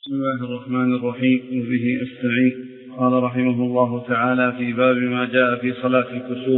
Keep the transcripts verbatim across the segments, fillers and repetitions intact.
بسم الله الرحمن الرحيم وبه أستعين. قال رحمه الله تعالى في باب ما جاء في صلاة الكسوف.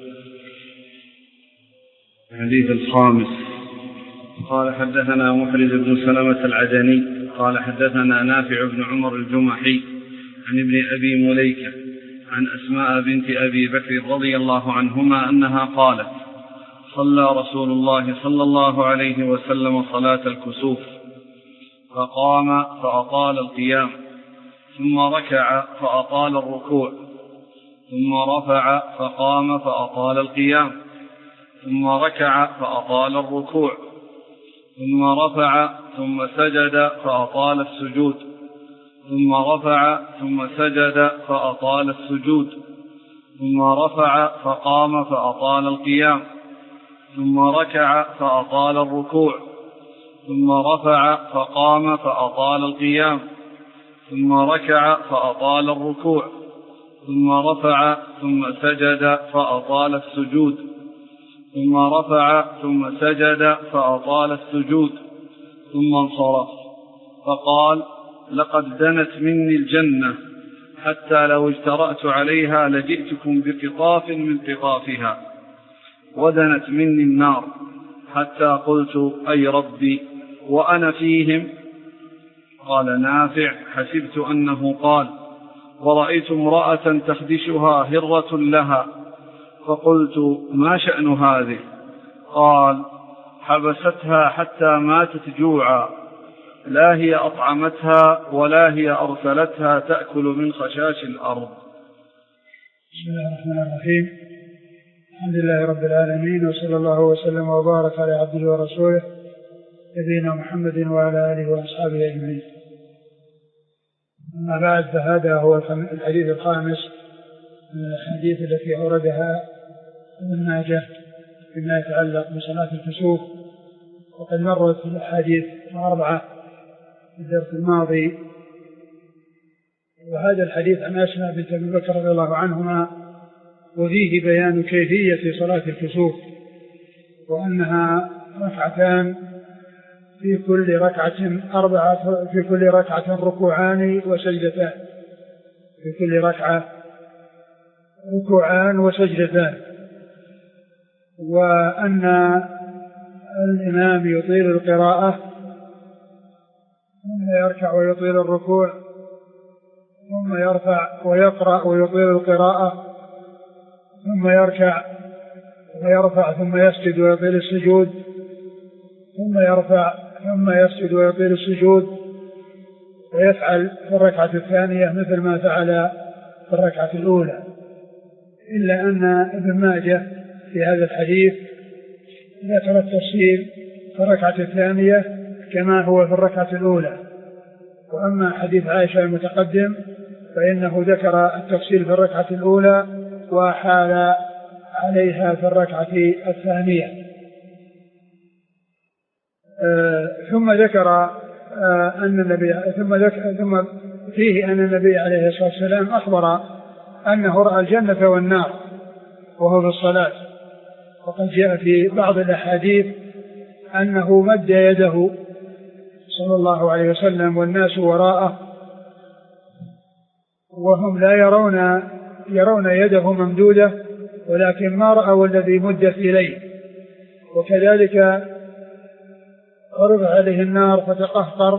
الحديث الخامس. قال حدثنا محرز بن سلمة العدني قال حدثنا نافع بن عمر الجمحي عن ابن أبي مليكة عن أسماء بنت أبي بكر رضي الله عنهما أنها قالت: صلى رسول الله صلى الله عليه وسلم صلاة الكسوف فقام فأطال القيام، ثم ركع فأطال الركوع، ثم رفع فقام فأطال القيام، ثم ركع فأطال الركوع، ثم رفع ثم سجد فأطال السجود، ثم رفع ثم سجد فأطال السجود، ثم رفع فقام فأطال القيام، ثم ركع فأطال الركوع، ثم رفع فقام فأطال القيام، ثم ركع فأطال الركوع، ثم رفع ثم سجد فأطال السجود، ثم رفع ثم سجد فأطال السجود، ثم انصرف فقال: لقد دنت مني الجنة حتى لو اجترأت عليها لجئتكم بقطاف من قطافها، ودنت مني النار حتى قلت: أي ربي وأنا فيهم. قال نافع: حسبت أنه قال: ورأيت امرأة تخدشها هرة لها، فقلت: ما شأن هذه؟ قال: حبستها حتى ماتت جوعا، لا هي أطعمتها ولا هي أرسلتها تأكل من خشاش الأرض. بسم الله الرحمن الرحيم. الحمد لله رب العالمين، وصلى الله وسلم وبارك على عبده ورسوله نبينا محمد وعلى آله وأصحابه أجمعين. أما بعد، فهذا هو الحديث الخامس من الأحاديث التي أوردها ابن ماجه فيما يتعلق بصلاة الكسوف، وقد مرت في الأحاديث الأربعة في الدرس الماضي. وهذا الحديث عن أسماء بنت أبي بكر رضي الله عنهما، وفيه بيان كيفية صلاة الكسوف، وأنها ركعتان، في كل ركعة أربعة، في كل ركعة ركوعان وسجدتان، في كل ركعة ركوعان وسجدتان، وأن الإمام يطيل القراءة ثم يركع ويطيل الركوع، ثم يرفع ويقرأ ويطيل القراءة، ثم يركع ويرفع ثم يسجد ويطيل السجود، ثم يرفع ثم يسجد ويطيل السجود، ويفعل في الركعة الثانية مثل ما فعل في الركعة الأولى، إلا أن ابن ماجه في هذا الحديث ذكر التفصيل في الركعة الثانية كما هو في الركعة الأولى. وأما حديث عائشة المتقدم فإنه ذكر التفصيل في الركعة الأولى وحال عليها في الركعة الثانية. آه ثم ذكر آه أن النبي ثم ذكر ثم فيه أن النبي عليه الصلاة والسلام أخبر أنه رأى الجنة والنار وهو في الصلاة، وقد جاء في بعض الأحاديث أنه مد يده صلى الله عليه وسلم والناس وراءه، وهم لا يرون يرون يده ممدودة، ولكن ما رأوا الذي مدت إليه. وكذلك عرض عليه النار فتقهقر،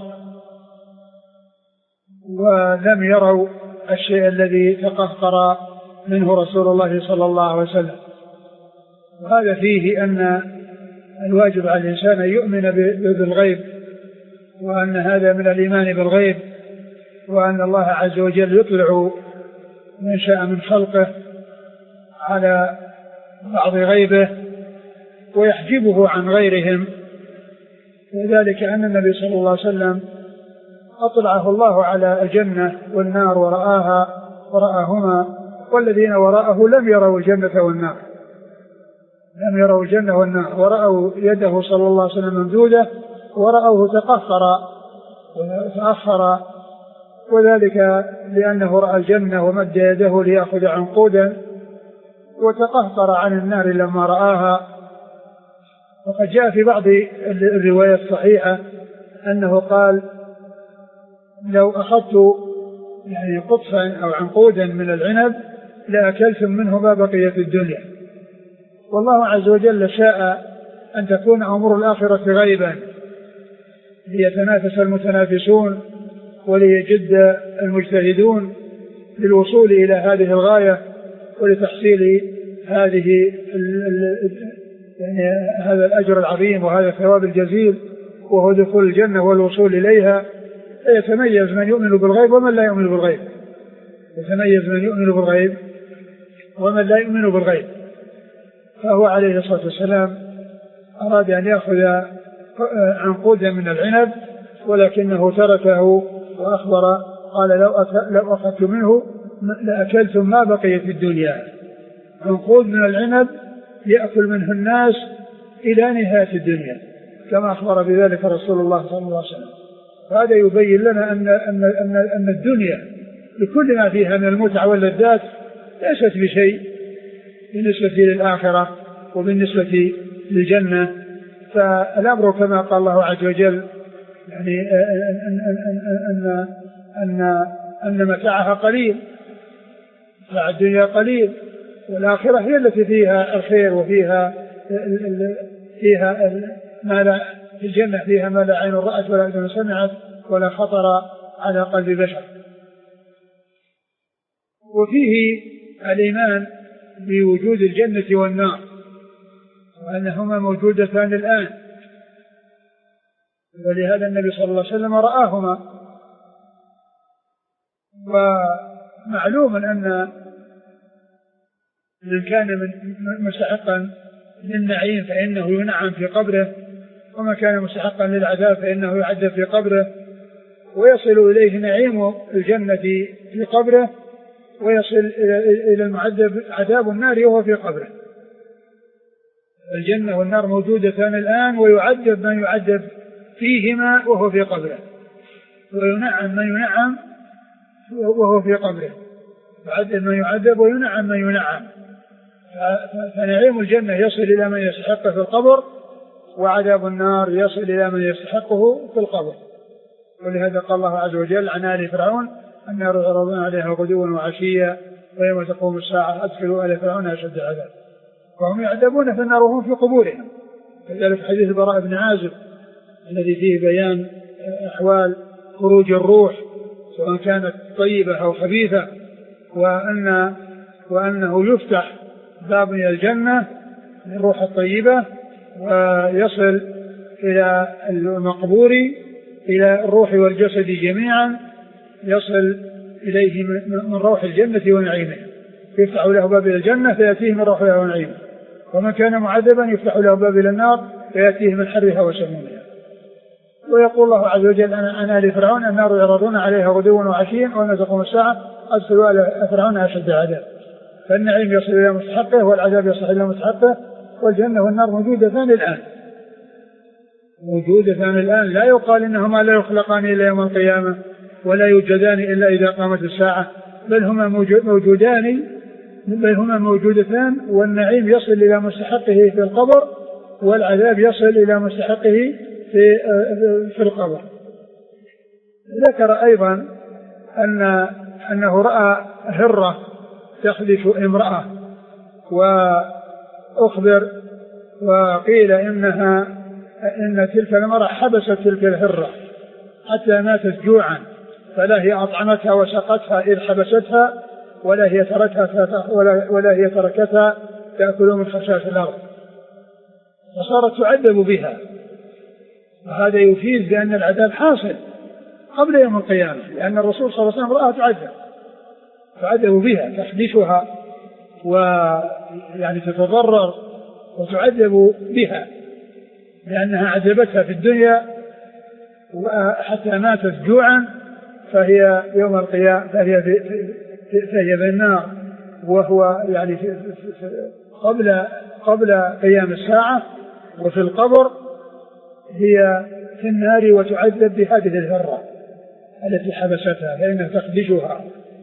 ولم يروا الشيء الذي تقهقر منه رسول الله صلى الله عليه وسلم. وهذا فيه أن الواجب على الإنسان أن يؤمن بالغيب، وأن هذا من الإيمان بالغيب، وأن الله عز وجل يطلع من شاء من خلقه على بعض غيبه ويحجبه عن غيرهم. وذلك أن النبي صلى الله عليه وسلم أطلعه الله على الجنة والنار ورآها ورآهما، والذين وراءه لم يروا الجنة والنار لم يروا الجنة والنار ورأوا يده صلى الله عليه وسلم ممدودة، ورأوه تقهقر وتأخر، وذلك لأنه رأى الجنة ومد يده ليأخذ عنقودا، وتقهقر عن النار لما رآها. وقد جاء في بعض الروايات الصحيحة أنه قال: لو أخذت يعني قطفا أو عنقودا من العنب لأكلتم منه ما بقي في الدنيا. والله عز وجل شاء أن تكون أمور الآخرة غيبا ليتنافس المتنافسون وليجد المجتهدون للوصول إلى هذه الغاية ولتحصيل هذه يعني هذا الأجر العظيم وهذا الثواب الجزيل وهو دخول الجنة والوصول إليها. يتميز من يؤمن بالغيب ومن لا يؤمن بالغيب يتميز من يؤمن بالغيب ومن لا يؤمن بالغيب. فهو عليه الصلاة والسلام أراد أن يأخذ عنقودا من العنب ولكنه تركه وأخبر قال لو أخذت منه لأكلتم ما بقي في الدنيا. عنقود من العنب يأكل منه الناس إلى نهاية الدنيا كما أخبر بذلك رسول الله صلى الله عليه وسلم. هذا يبين لنا أن, أن, أن, أن الدنيا بكل ما فيها من المتع واللذات ليست بشيء بالنسبة للآخرة وبالنسبة للجنة. فالأمر كما قال الله عز وجل يعني أن, أن, أن, أن, أن متاعها قليل، متاع الدنيا قليل، والآخرة هي التي فيها الخير وفيها فيها ما لا في الجنة فيها ما لا عين رأت ولا أذن سمعت ولا خطر على قلب بشر. وفيه الإيمان بوجود الجنة والنار وأنهما موجودتان الآن، ولهذا النبي صلى الله عليه وسلم رآهما. ومعلوم أن من كان من مستحقا للنعيم فإنه ينعم في قبره، وما كان مستحقا للعذاب فإنه يعذب في قبره، ويصل إليه نعيم الجنة في قبره ويصل إلى المعذب عذاب النار وهو في قبره. الجنة والنار موجودتان الآن، ويعذب من يعذب فيهما وهو في قبره، وينعم من ينعم وهو في قبره، يعذب من يعذب وينعم من ينعم. فنعيم الجنة يصل إلى من يستحقه في القبر، وعذاب النار يصل إلى من يستحقه في القبر. ولهذا قال الله عز وجل عن آل فرعون النار يعرضون عليها غدوا وعشيا ويوم تقوم الساعة أدخلوا آل فرعون أشد العذاب وهم يعذبون في النار وهم في قبورهم. كذلك حديث البراء بن عازب الذي فيه بيان أحوال خروج الروح سواء كانت طيبة أو خبيثة، وأن وأنه يفتح باب من الجنة للروح الطيبة ويصل إلى المقبور إلى الروح والجسد جميعا، يصل إليه من روح الجنة ونعيمه، يفتح له باب إلى الجنة فيأتيه من روحها ونعيمه، ومن كان معذبا يفتح له باب إلى النار فيأتيه من حرها وسمومها. ويقول الله عز وجل عن آل فرعون النار يعرضون عليها غدوا وعشيا ويوم تقوم الساعة أدخلوا آل فرعون أشد عذاب. فالنعيم يصل إلى مستحقه والعذاب يصل إلى مستحقه، والجنة والنار موجودتان الآن موجودتان الآن لا يقال إنهما لا يخلقان إلا يوم القيامة ولا يوجدان إلا إذا قامت الساعة، بل هما موجودان بل هما موجودتان، والنعيم يصل إلى مستحقه في القبر والعذاب يصل إلى مستحقه في في القبر. ذكر أيضا أن أنه رأى هرة تخلف امرأة، وأخبر وقيل إنها إن تلك المرأة حبست تلك الهرة حتى ماتت جوعا، فلا هي أطعمتها وسقتها إذ حبستها ولا هي تركتها ولا, ولا هي تركتها تأكل من خشاش الأرض، فصارت تعذب بها. وهذا يفيد بأن العذاب حاصل قبل يوم القيامة، لأن الرسول صلى الله عليه وسلم رآها تعذب تعذب بها، تحدثها ويعني تتضرر وتعذب بها لأنها عذبتها في الدنيا وحتى ماتت جوعا، فهي يوم القيامة فهي في فهي في النار، وهو يعني في في قبل قبل قيام الساعة، وفي القبر هي في النار وتعذب بهذه الهرة التي حبستها فإنها تخدشها.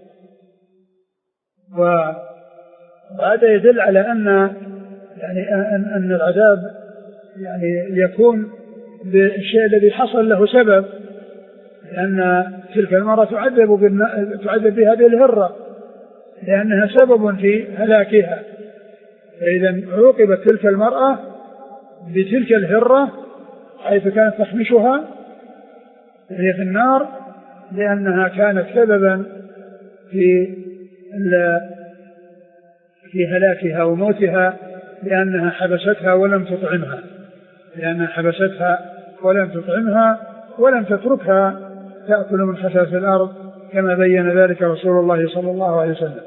وهذا يدل على أن يعني أن, أن العذاب يعني يكون بالشيء الذي حصل له سبب، لأن تلك المرأة تعذب, تعذب بهذه الهرة لأنها سبب في هلاكها. فإذا عوقبت تلك المرأة بتلك الهرة حيث كانت تخمشها وهي في النار لأنها كانت سببا في في هلاكها وموتها لأنها حبستها ولم تطعمها لأنها حبستها ولم تطعمها ولم تتركها تأكل من خساس الأرض كما بين ذلك رسول الله صلى الله عليه وسلم.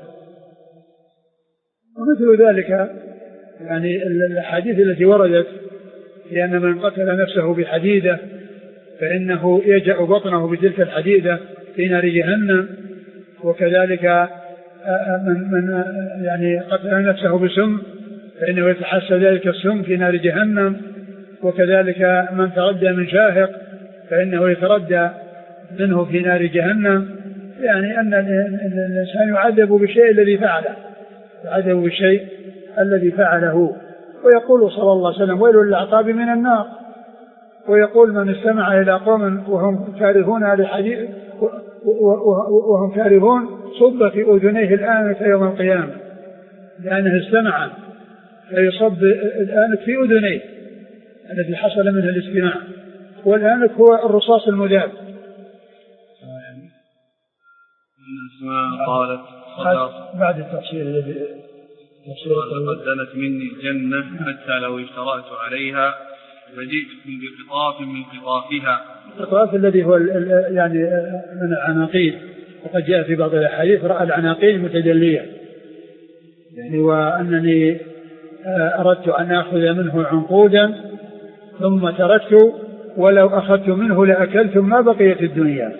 ومثل ذلك يعني الأحاديث التي وردت لأن من قتل نفسه بحديدة فإنه يجأ بطنه بتلك الحديدة في نار جهنم، وكذلك من, من يعني قتل نفسه بسم فإنه يتحسى ذلك السم في نار جهنم، وكذلك من تردى من شاهق فإنه يتردى منه في نار جهنم. يعني أن الإنسان يعذب بالشيء الذي فعله يعذب بالشيء الذي فعله. ويقول صلى الله عليه وسلم ويل للأعقاب من النار، ويقول من استمع إلى قوم وهم كارهون لحديث وهم كارهون صب في أذنيه الآنك يوم القيامة، لأنه استمع فيصب الآنك في أذنيه الذي حصل منه الاستماع، والآنك هو الرصاص المذاب. قالت بعد التفسير الذي قد دنت مني الجنة حتى لو اشترأت عليها فجئتكم بقطاف من قطافها. القطاف الذي هو يعني من العناقيد، وقد جاء في بعض الأحاديث رأى العناقيد متجلية، يعني وأنني أردت أن أخذ منه عنقودا ثم تركت ولو أخذت منه لأكلت ما بقيت الدنيا.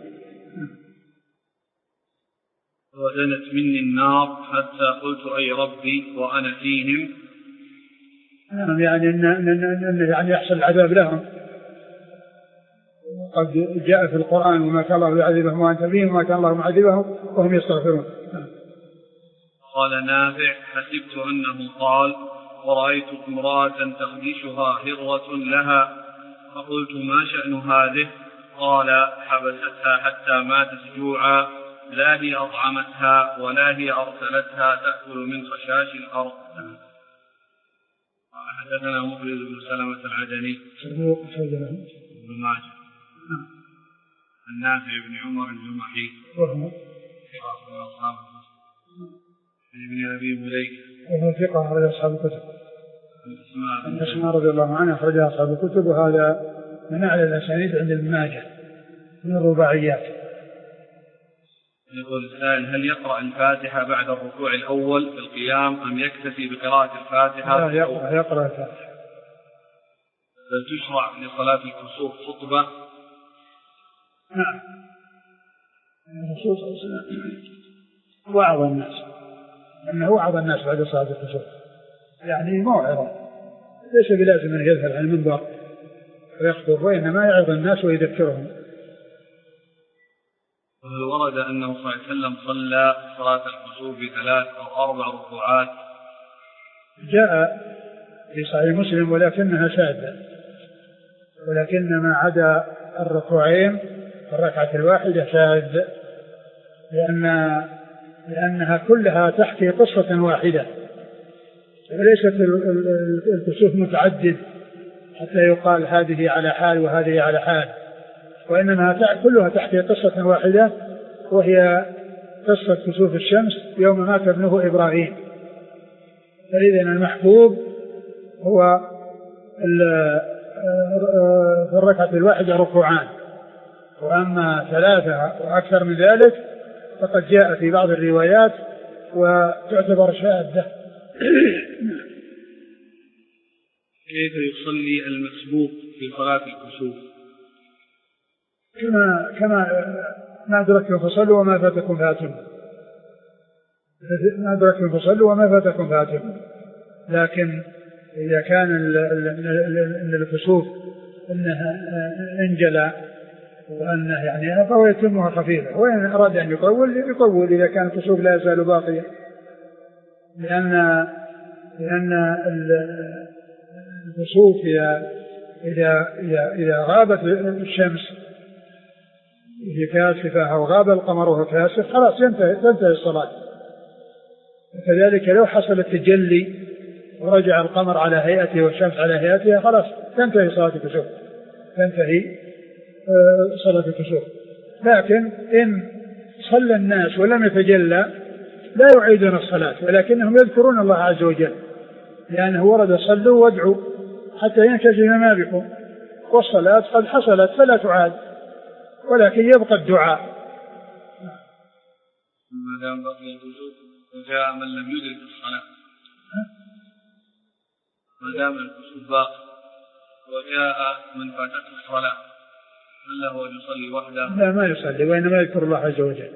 ودنت مني النار حتى قلت أي ربي وأنا فيهم. يعني أن, أن, أن يعني يحصل العذاب لهم. قد جاء في القرآن وما كان الله يعذبهم وأنت فيهم وما كان الله معذبهم وهم يستغفرون. قال نافع حسبت أنه قال ورأيت امرأة تخدشها هرة لها فقلت ما شأن هذه؟ قال حبستها حتى ماتت جوعا لا هي أطعمتها ولا هي أرسلتها تأكل من خشاش الأرض. حدثنا مخلد بن سلمة العدني بن ماجه النافع بن عمر الجمحي وهو أصحاب ابن أبي مليكة وهو ثقة على أصحاب الكتب. الأسماء رضي الله عنها أخرجها أصحاب الكتب، وهذا من أعلى الأسانيد عند ابن ماجه من الرباعيات. يقول السائل هل يقرأ الفاتحة بعد الركوع الأول في القيام أم يكتفي بقراءة الفاتحة؟ لا يقرأ, يقرأ الفاتحة. هل تشرع لصلاة الكسوف خطبة؟ نعم. الرسول صلى الله عليه وسلم وعظ الناس، أنه وعظ الناس بعد صلاة الكسوف، يعني موعظة، ليس بلازم أن يذهب عن المنبر ويخطب، وإنما يعظ الناس ويذكرهم. وهل ورد أنه صلى الله عليه وسلم صلى صلاة الكسوف بثلاث أو أربع ركوعات؟ جاء في صحيح مسلم ولكنها شاذة، ولكن ما عدا الركوعين الركعة الواحدة شاذ، لأن لأنها كلها تحكي قصة واحدة، وليست الكسوف متعدد حتى يقال هذه على حال وهذه على حال، وإنما كلها تحكي قصة واحدة، وهي قصة كسوف الشمس يوم مات ابنه إبراهيم. فإذا المحبوب هو في الركعة الواحدة ركوعان، وأما ثلاثة وأكثر من ذلك فقد جاء في بعض الروايات وتعتبر شاذة. كيف يصلي المسبوق في صلاة الكسوف؟ كما كما ما أدركتم فصلوا وما فاتكم فاتم، ما أدركتم فصلوا وما فاتكم فاتم. لكن إذا كان الكسوف إنها انجلى وأنه يعني فهو يتمها خفيفة، وإن أراد أن يطول يطول إذا كان الكسوف لا يزال باقيا، لأن لأن الكسوف إذا إذا إذا غابت الشمس هي كاسفة أو غاب القمر وهو كاسف خلاص ينتهي تنتهي الصلاة. وكذلك لو حصل التجلي ورجع القمر على هيئته والشمس على هيئتها خلاص تنتهي صلاة الكسوف تنتهي صلاة الكسوف. لكن إن صلى الناس ولم يتجلى لا يعيدون الصلاة ولكنهم يذكرون الله عز وجل لأنه ورد صلوا وادعوا حتى ينكشف ما بكم والصلاة قد حصلت فلا تعاد ولكن يبقى الدعاء. ما دام بقي الوجود وجاء من لم يدرك الصلاة ما دام الوجود باقي وجاء من فاتته الصلاة هل له أن يصلي وحده؟ لا ما يصلي وإنما يذكر الله عز وجل.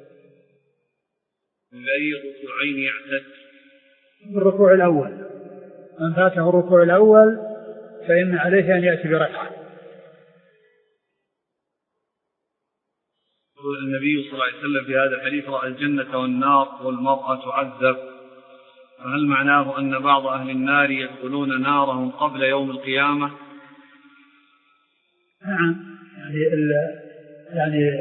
بأي ركوعين يعتد؟ بالركوع الأول من فاته الركوع الأول فإن عليه أن يأتي بركعة. النبي صلى الله عليه وسلم في هذا الحديث رأى الجنة والنار والمرأة تعذب، فهل معناه أن بعض أهل النار يدخلون نارهم قبل يوم القيامة؟ نعم يعني يعني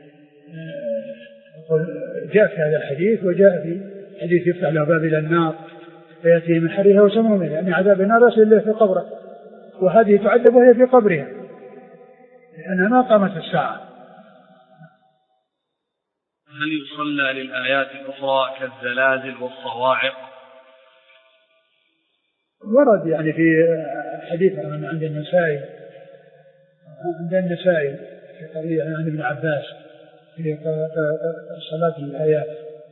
جاء في هذا الحديث وجاء في حديث يفتح له باب إلى النار فيأتي من حرها وسمومها يعني عذاب النار يصل له في قبره وهذه تعذب وهي في قبرها لأنها ما قامت الساعة. هل يصلى للآيات الأخرى كالزلازل والصواعق؟ ورد يعني في حديث من عند النسائي عند النسائي في قضية عن ابن عباس في صلاة الآيات.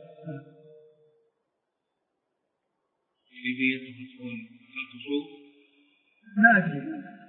كيفية تكون الكسوف؟ ما أدري.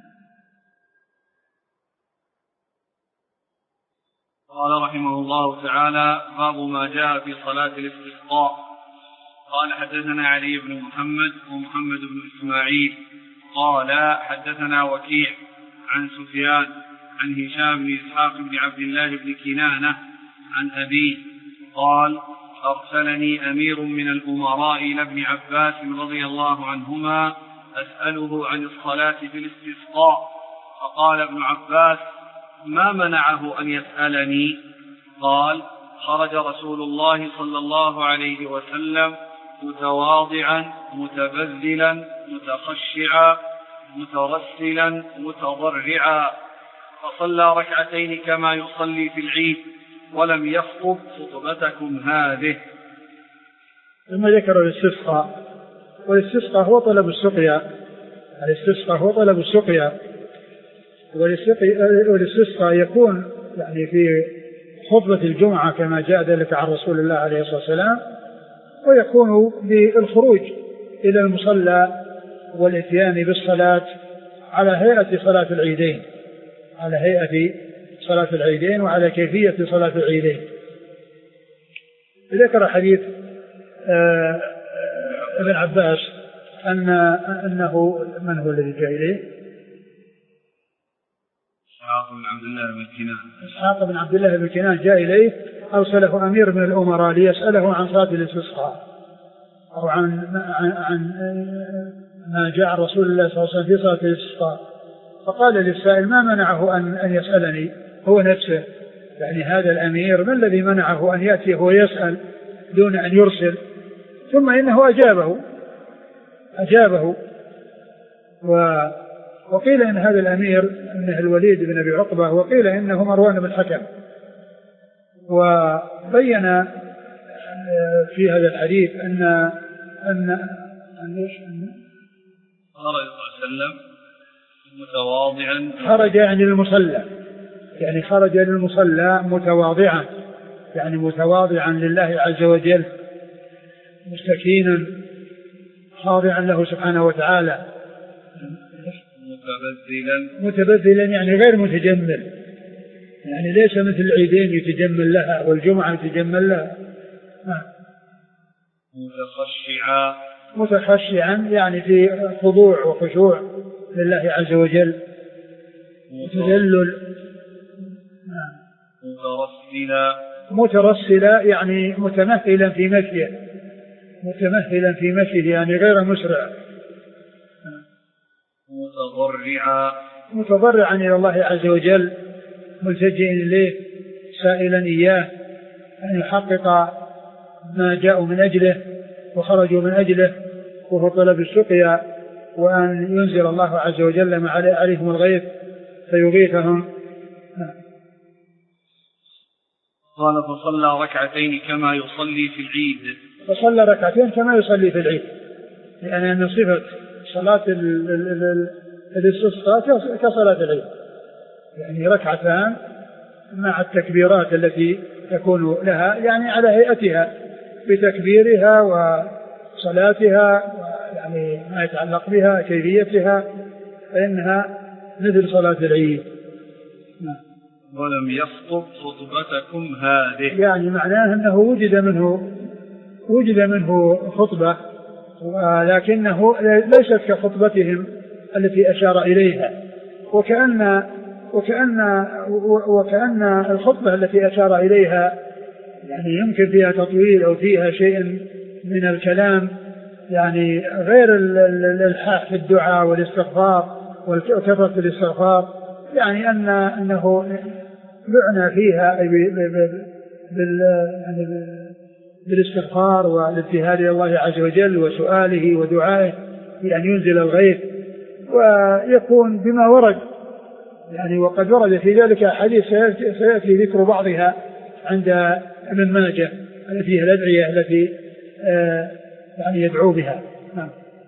قال رحمه الله تعالى باب ما جاء في صلاة الاستسقاء. قال حدثنا علي بن محمد ومحمد بن إسماعيل قال حدثنا وكيع عن سفيان عن هشام بن إسحاق بن عبد الله بن كنانة عن أبيه قال أرسلني أمير من الأمراء إلى ابن عباس رضي الله عنهما أسأله عن الصلاة في الاستسقاء فقال ابن عباس ما منعه أن يسألني؟ قال خرج رسول الله صلى الله عليه وسلم متواضعا متبذلا متخشعا مترسلا متضرعا فصلى ركعتين كما يصلي في العيد ولم يخطب خطبتكم هذه. ثم ذكر الاستسقاء والاستسقاء هو طلب السقيا الاستسقاء هو طلب السقيا والاستسقاء يكون يعني في خطبة الجمعة كما جاء ذلك عن رسول الله عليه الصلاة والسلام ويكون بالخروج إلى المصلى والإتيان بالصلاة على هيئة صلاة العيدين على هيئة صلاة العيدين وعلى كيفية صلاة العيدين. ذكر حديث آه ابن عباس أن أنه من هو الذي جاء إليه؟ إسحاق بن عبد الله بن كنان إسحاق بن عبد الله بن كنان جاء إليه أرسله أمير من الأمراء ليسأله عن صلاة الاستسقاء أو عن عن, عن ما جاء رسول الله صلى الله عليه وسلم في صلاة الاستسقاء فقال للسائل ما منعه أن, أن يسألني هو نفسه يعني هذا الأمير ما الذي منعه أن يأتي هو يسأل دون أن يرسل ثم إنه أجابه أجابه و وقيل إن هذا الأمير أنه الوليد بن أبي عقبة وقيل إنه مروان بن الحكم. وبين في هذا الحديث أن أن أن خرج صلى الله عليه وسلم متواضعا خرج يعني للمصلى يعني خرج للمصلى متواضعا يعني متواضعا لله عز وجل مستكينا خاضعا له سبحانه وتعالى متبذلا متبذلا يعني غير متجمل يعني ليس مثل العيدين يتجمل لها والجمعة يتجمل لها. متخشعا متخشعا يعني في خضوع وخشوع لله عز وجل متذلل. مترسلا مترسلا يعني متمثلا في مشيه متمثلا في مشيه يعني غير مسرع. متضرعا متضرعا إلى الله عز وجل ملتجئا إليه سائلا إياه أن يحقق ما جاءوا من أجله وخرجوا من أجله، وهو طلب السقيا، وأن ينزل الله عز وجل ما عليهم الغيث فيغيثهم. قال فصلى ركعتين كما يصلي في العيد. فصلى ركعتين كما يصلي في العيد، لأن صفة صلاة الاستسقاء كصلاة العيد، يعني ركعتان مع التكبيرات التي تكون لها، يعني على هيئتها بتكبيرها وصلاتها، يعني ما يتعلق بها كيفيتها، فإنها مثل صلاة العيد. ولم يخطب خطبتكم هذه، يعني معناه أنه وجد منه وجد منه خطبة، ولكنه ليست كخطبتهم التي أشار إليها، وكأن وكأن وكأن الخطبة التي أشار إليها يعني يمكن فيها تطويل أو فيها شيء من الكلام، يعني غير الإلحاح في الدعاء والاستغفار وكثرة الاستغفار، يعني أن أنه معنى فيها أي بالاستغفار والابتهال إلى الله عز وجل وسؤاله ودعائه بأن ينزل الغيث، ويكون بما ورد، يعني وقد ورد في ذلك أحاديث سيأتي ذكر بعضها عند ابن ماجه التي هي الأدعية التي آه يعني يدعو بها. نعم.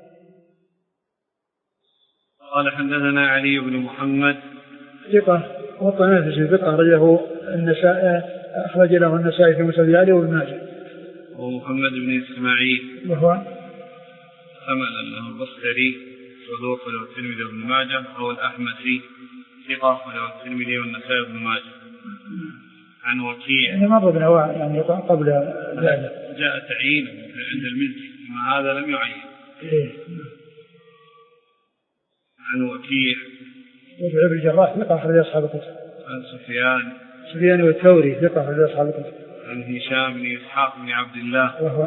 قال حدثنا علي بن محمد ثقة والطنافسي ثقة أخرجه النسائي أخرج له النسائي في مسند علي وابن ماجه. ومحمد بن إسماعيل وهو حمل له البصري صدوق له الترمذي وابن ماجه، أو الأحمسي ثقة له الترمذي والنسائي وابن ماجه. عن وكيع يعني مر بنواع يعني قبل ذلك جاء تعيين عند الملك، ما هذا لم يعين. إيه. عن وكيع وابن ابي الجراح ثقة أخرج أصحاب الكتب. عن سفيان سفيان والثوري ثقة أخرج أصحاب الكتب. عن هشام بن إسحاق بن عبد الله وهو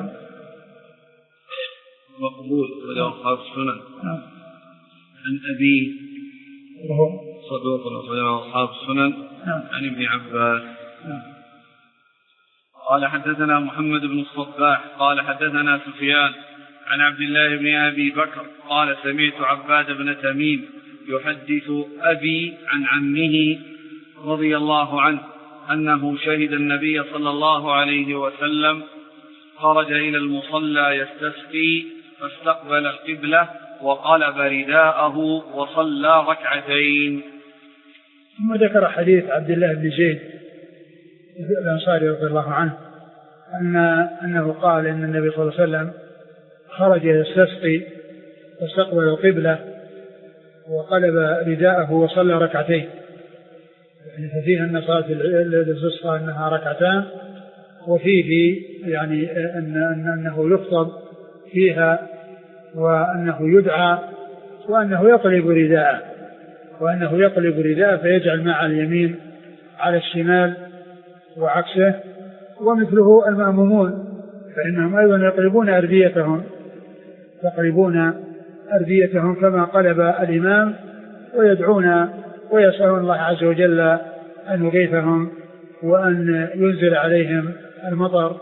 مقبول وله أصحاب السنن. نعم. عن أبيه وهو صدوق وله أصحاب السنن. نعم. عن ابن عباس. نعم. قال حدثنا محمد بن الصباح قال حدثنا سفيان عن عبد الله بن أبي بكر قال سمعت عباد بن تميم يحدث أبي عن عمه رضي الله عنه أنه شهد النبي صلى الله عليه وسلم خرج إلى المصلى يستسقي فاستقبل القبلة وقلب رداءه وصلى ركعتين. ثم ذكر حديث عبد الله بن زيد الأنصاري رضي الله عنه أن أنه قال إن النبي صلى الله عليه وسلم خرج يستسقي فاستقبل القبلة وقلب رداءه وصلى ركعتين، يعني ففيها أن صلاة الاستسقاء أنها ركعتان، وفيه يعني أن أنه يخطب فيها وأنه يدعى وأنه يقلب رداءه وأنه يقلب رداءه فيجعل مع اليمين على الشمال وعكسه، ومثله المأمومون فإنهم أيضا يقلبون أرديتهم يقلبون أرديتهم كما قلب الإمام، ويدعون ويسألون الله عز وجل أن يغيثهم وأن ينزل عليهم المطر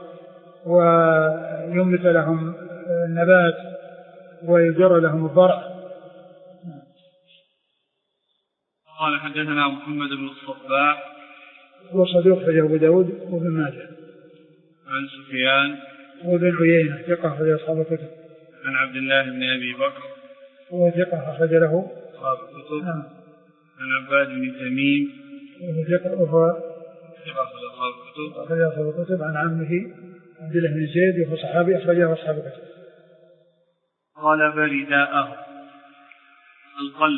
وينبت لهم النبات ويجر لهم الضرع. قال حدثنا محمد بن الصباح وصدوق في أبو داود وابن ماجه. عن سفيان وابن عيينة ثقة في أصحاب الكتب. عن عبد الله بن أبي بكر وهو ثقة أخرج له أصحاب الكتب. نعم. عن عباد بن تميم وهو ثقة وهو ثقة في أصحاب الكتب. أخرج أصحاب الكتب. عن عمه عبد الله بن زيد وهو صحابي أخرجه أصحاب الكتب. قلب رداءه القلب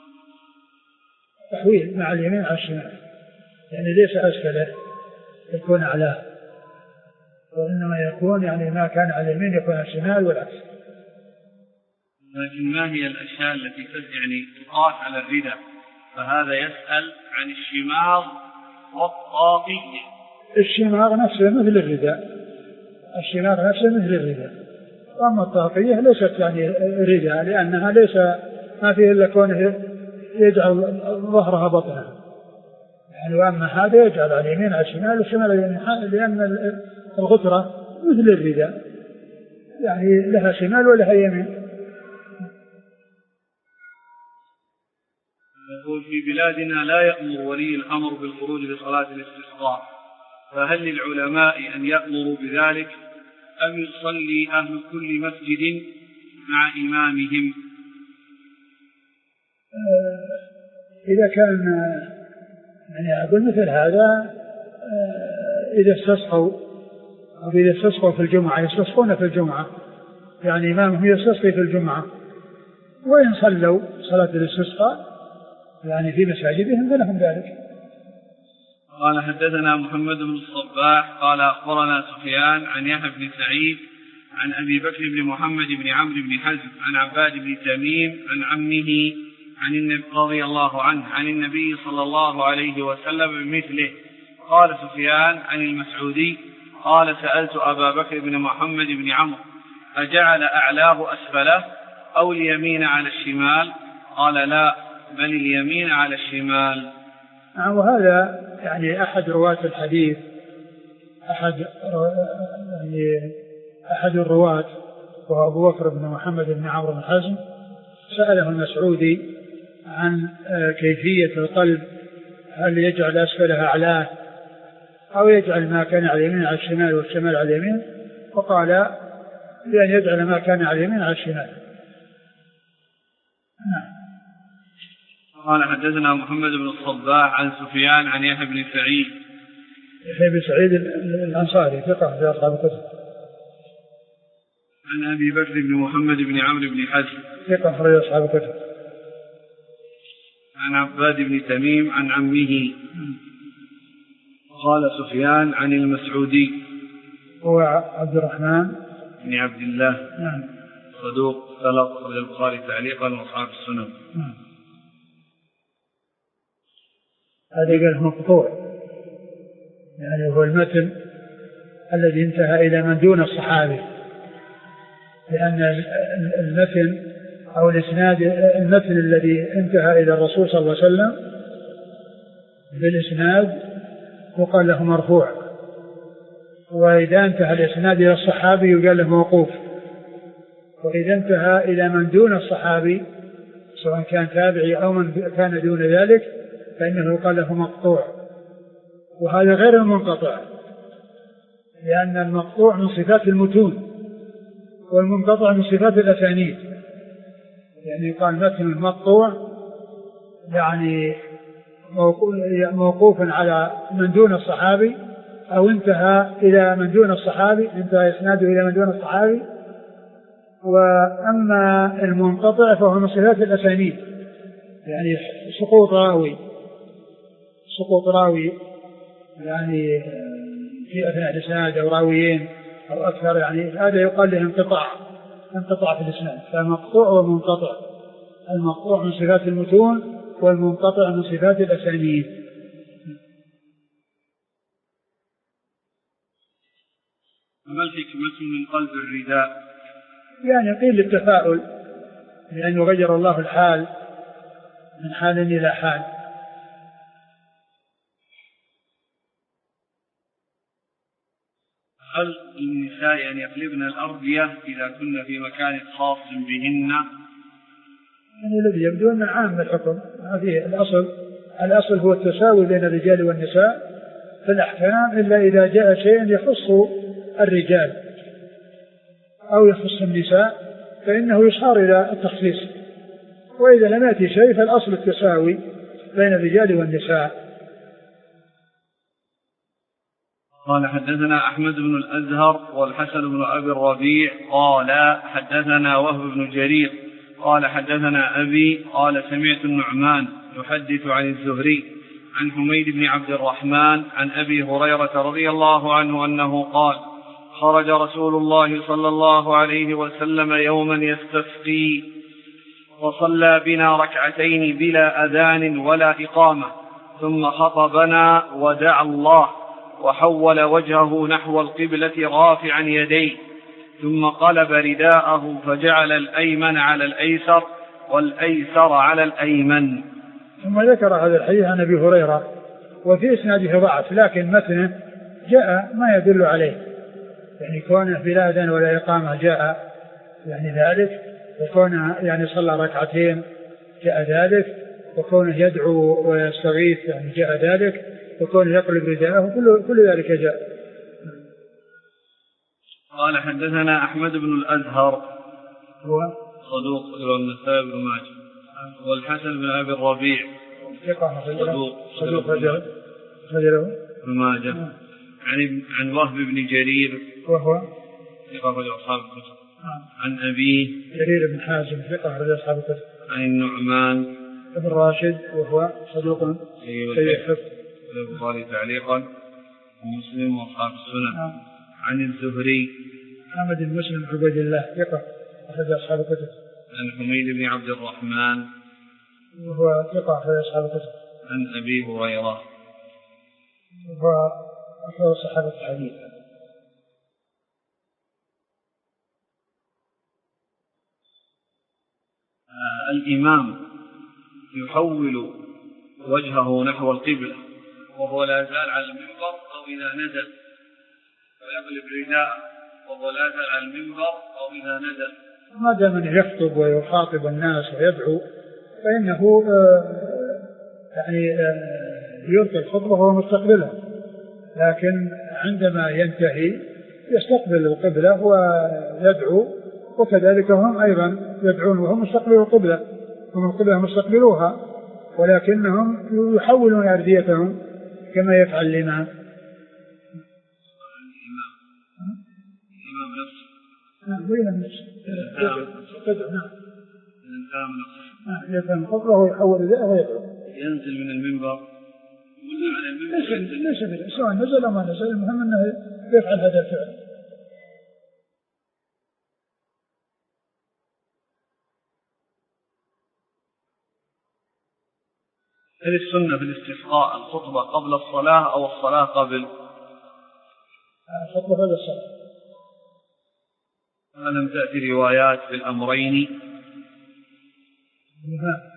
تحويل مع اليمين على الشمال، يعني ليس أسفله يكون أعلاه، وإنما يكون يعني ما كان على اليمين يكون على الشمال والعكس. لكن ما هي الأشياء التي يعني تقاس على الرداء؟ فهذا يسأل عن الشماغ والطاقية. الشماغ نفسه مثل الرداء، الشماغ نفسه مثل الرداء، وأما الطاقية ليست يعني رداء، لأنها ليس ما فيه إلا كونه يجعل ظهرها بطنها، يعني وأما هذا يجعل على اليمين على الشمال والشمال على اليمين، لأن الغترة مثل الرداء يعني لها شمال ولها يمين. يقول في بلادنا لا يأمر ولي الأمر بالخروج لصلاة الاستسقاء، فهل للعلماء أن يأمروا بذلك أم يصلي أهل كل مسجد مع إمامهم؟ إذا كان يعني أقول مثل هذا إذا استصقوا أو إذا استصقوا في الجمعة يستصقون في الجمعة، يعني إمامهم يستصقي في الجمعة، وإن صلوا صلاة الاستسقاء يعني في مساجدهم فلهم ذلك. قال حدثنا محمد بن الصباح قال أخبرنا سفيان عن يحيى بن سعيد عن أبي بكر بن محمد بن عمرو بن حزم عن عباد بن تميم عن عمه عن النبي رضي الله عنه عن النبي صلى الله عليه وسلم بمثله. قال سفيان عن المسعودي قال سألت أبا بكر بن محمد بن عمرو أجعل أعلاه أسفله أو اليمين على الشمال؟ قال لا، بل اليمين على الشمال. وهذا يعني أحد رواة الحديث أحد يعني أحد الرواة وهو أبو بكر بن محمد بن عمرو بن حزم سأله المسعودي عن كيفية القلب، هل يجعل أسفلها أعلاه أو يجعل ما كان على اليمين على الشمال والشمال على اليمين؟ وقال بأن يجعل ما كان على اليمين على الشمال. نعم. قال حدثنا محمد بن الصباح عن سفيان عن يحيى بن سعيد يحيى بن سعيد الأنصاري ثقة في أصحاب الكتب. عن أبي بكر بن محمد بن عمرو بن حزم ثقة في أصحاب الكتب. عن عباد بن تميم عن عمه. قال سفيان عن المسعودي هو عبد الرحمن بن عبد الله نعم صدوق خلق البخاري تعليقا وأصحاب السنن. نعم. هذا قال مقطوع، يعني هو المتن الذي انتهى إلى من دون الصحابي، لأن المتن أو الإسناد المتن الذي انتهى إلى الرسول صلى الله عليه وسلم بالإسناد وقال له مرفوع، وإذا انتهى الإسناد إلى الصحابي يقال له موقوف، وإذا انتهى إلى من دون الصحابي سواء كان تابعي أو من كان دون ذلك فإنه يقال له مقطوع. وهذا غير المنقطع، لأن المقطوع من صفات المتون والمنقطع من صفات الأسانيد، يعني يقال متن المقطوع يعني موقوف على من دون الصحابي أو انتهى إلى من دون الصحابي، انتهى إسناده إلى من دون الصحابي. وأما المنقطع فهو من صفات الأسانيد، يعني سقوط راوي سقوط راوي يعني في أثناء الإسناد أو راويين أو أكثر، يعني هذا يقال له انقطاع انقطاع في الإسناد. فمقطوع ومنقطع، المقطوع من صفات المتون والمنقطع من صفات الأسانيد. ما الحكمة من قلب الرداء؟ يعني قيل للتفاؤل لأن يغير الله الحال من حال إلى حال. هل للنساء أن يقلبن الأردية إذا كن في مكان خاص بهن؟ يعني الذي يبدو أن عام الحكم، هذه الأصل الأصل هو التساوي بين الرجال والنساء في الأحكام، إلا إذا جاء شيء يخص الرجال أو يخص النساء فإنه يصار إلى التخصيص، وإذا لم يأتي شيء فالأصل التساوي بين الرجال والنساء. قال حدثنا أحمد بن الأزهر والحسن بن أبي الربيع قال حدثنا وهب بن جرير قال حدثنا أبي قال سمعت النعمان يحدث عن الزهري عن حميد بن عبد الرحمن عن أبي هريرة رضي الله عنه أنه قال خرج رسول الله صلى الله عليه وسلم يوما يستسقي وصلى بنا ركعتين بلا أذان ولا إقامة، ثم خطبنا ودعا الله وحول وجهه نحو القبلة رافعا يديه، ثم قلب رداءه فجعل الأيمن على الأيسر والأيسر على الأيمن. ثم ذكر هذا الحديث عن أبي هريرة وفي إسناده ضعف، لكن متنه جاء ما يدل عليه، يعني كونه بلا أذان ولا إقامة جاء يعني ذلك، وكونه يعني صلى ركعتين جاء ذلك، وكونه يدعو ويستغيث يعني جاء ذلك، وكونه يقلب رداءه، كل, كل ذلك جاء. قال حدثنا أحمد بن الأزهر هو صدوق النسائي بن ماجه، والحسن بن أبي الربيع صدوق صدوق رجله بن ماجه، عن عن وهب بن جرير وهو ثقة أصحاب الكتب، عن أبيه جرير بن حازم ثقة رجل أصحاب الكتب، عن النعمان بن راشد وهو صدوق سيء الحفظ، البخاري تعليقا ومسلم وأصحاب السنن، عن الزهري محمد بن مسلم عبيد الله ثقة رجل أصحاب الكتب، عن حميد بن عبد الرحمن وهو ثقة رجل أصحاب الكتب، عن أبي هريرة وهو أكثر صحابة الحديث. آه الإمام يحول وجهه نحو القبلة وهو لا زال على المنبر، أو إذا نزل ويقلب رداءه وهو لا زال على المنبر، أو إذا نزل. ما دام أنه يخطب ويخاطب الناس ويدعو فإنه آه يعني آه يلقي الخطبة وهو مستقبله، لكن عندما ينتهي يستقبل القبلة ويدعو، وكذلك هم أيضا يدعون وهم مستقبلوا القبلة، هم القبلة مستقبلوها، ولكنهم يحولون أرديتهم كما يفعل الإمام. الإمام نفسه نعم وين نفسه نعم نعم يفهم الخطبة ويحول أرديته ويدعو، ينزل من المنبر ليس ليس بلا سواء نزل أو ما نزل، المهم أنه يفعل هذا الفعل. هل السنة في الاستسقاء الخطبة قبل الصلاة أو الصلاة قبل؟ الخطبة قبل الصلاة. ألم تأتي روايات في الأمرين؟ نعم.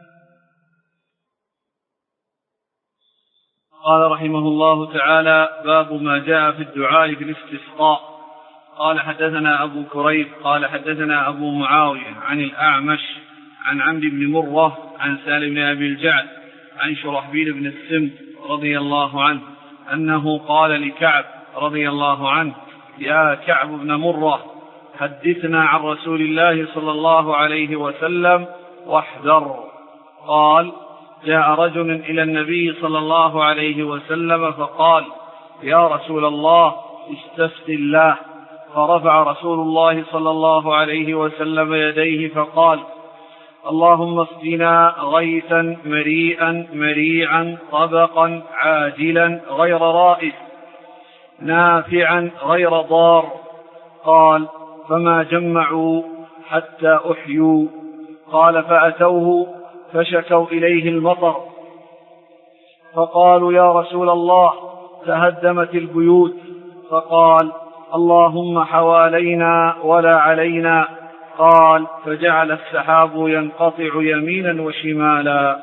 قال رحمه الله تعالى: باب ما جاء في الدعاء في الاستسقاء. قال حدثنا أبو كريب قال حدثنا أبو معاوية عن الأعمش عن عمرو بن مرة عن سالم بن أبي الجعد عن شرحبيل بن السمت رضي الله عنه أنه قال لكعب رضي الله عنه: يا كعب بن مرة، حدثنا عن رسول الله صلى الله عليه وسلم واحذر. قال: جاء رجل إلى النبي صلى الله عليه وسلم فقال: يا رسول الله استفتِ الله. فرفع رسول الله صلى الله عليه وسلم يديه فقال: اللهم اسقنا غيثا مريئا مريعا طبقا عاجلا غير رائد نافعا غير ضار. قال: فما جمعوا حتى أحيوا. قال: فأتوه فشكوا إليه المطر فقالوا: يا رسول الله تهدمت البيوت. فقال: اللهم حوالينا ولا علينا. قال: فجعل السحاب ينقطع يمينا وشمالا.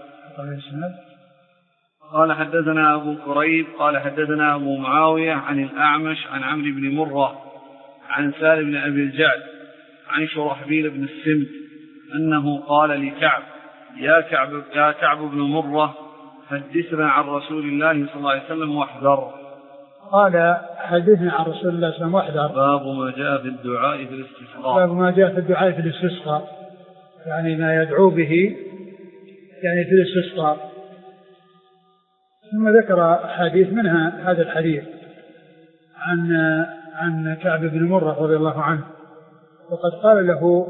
قال حدثنا أبو كريب قال حدثنا أبو معاوية عن الأعمش عن عمرو بن مرة عن سالم بن أبي الجعد عن شرحبيل بن السمت أنه قال لكعب: يا كعب, يا كعب بن مرة، حدثنا عن رسول الله صلى الله عليه وسلم واحذر. قال: حدثنا عن رسول الله صلى الله عليه وسلم واحذر. باب ما جاء في الدعاء في الاستسقاء. باب ما جاء في الدعاء في الاستسقاء، يعني ما يدعو به يعني في الاستسقاء. ثم ذكر حديث منها هذا الحديث عن عن كعب بن مرة رضي الله عنه، وقد قال له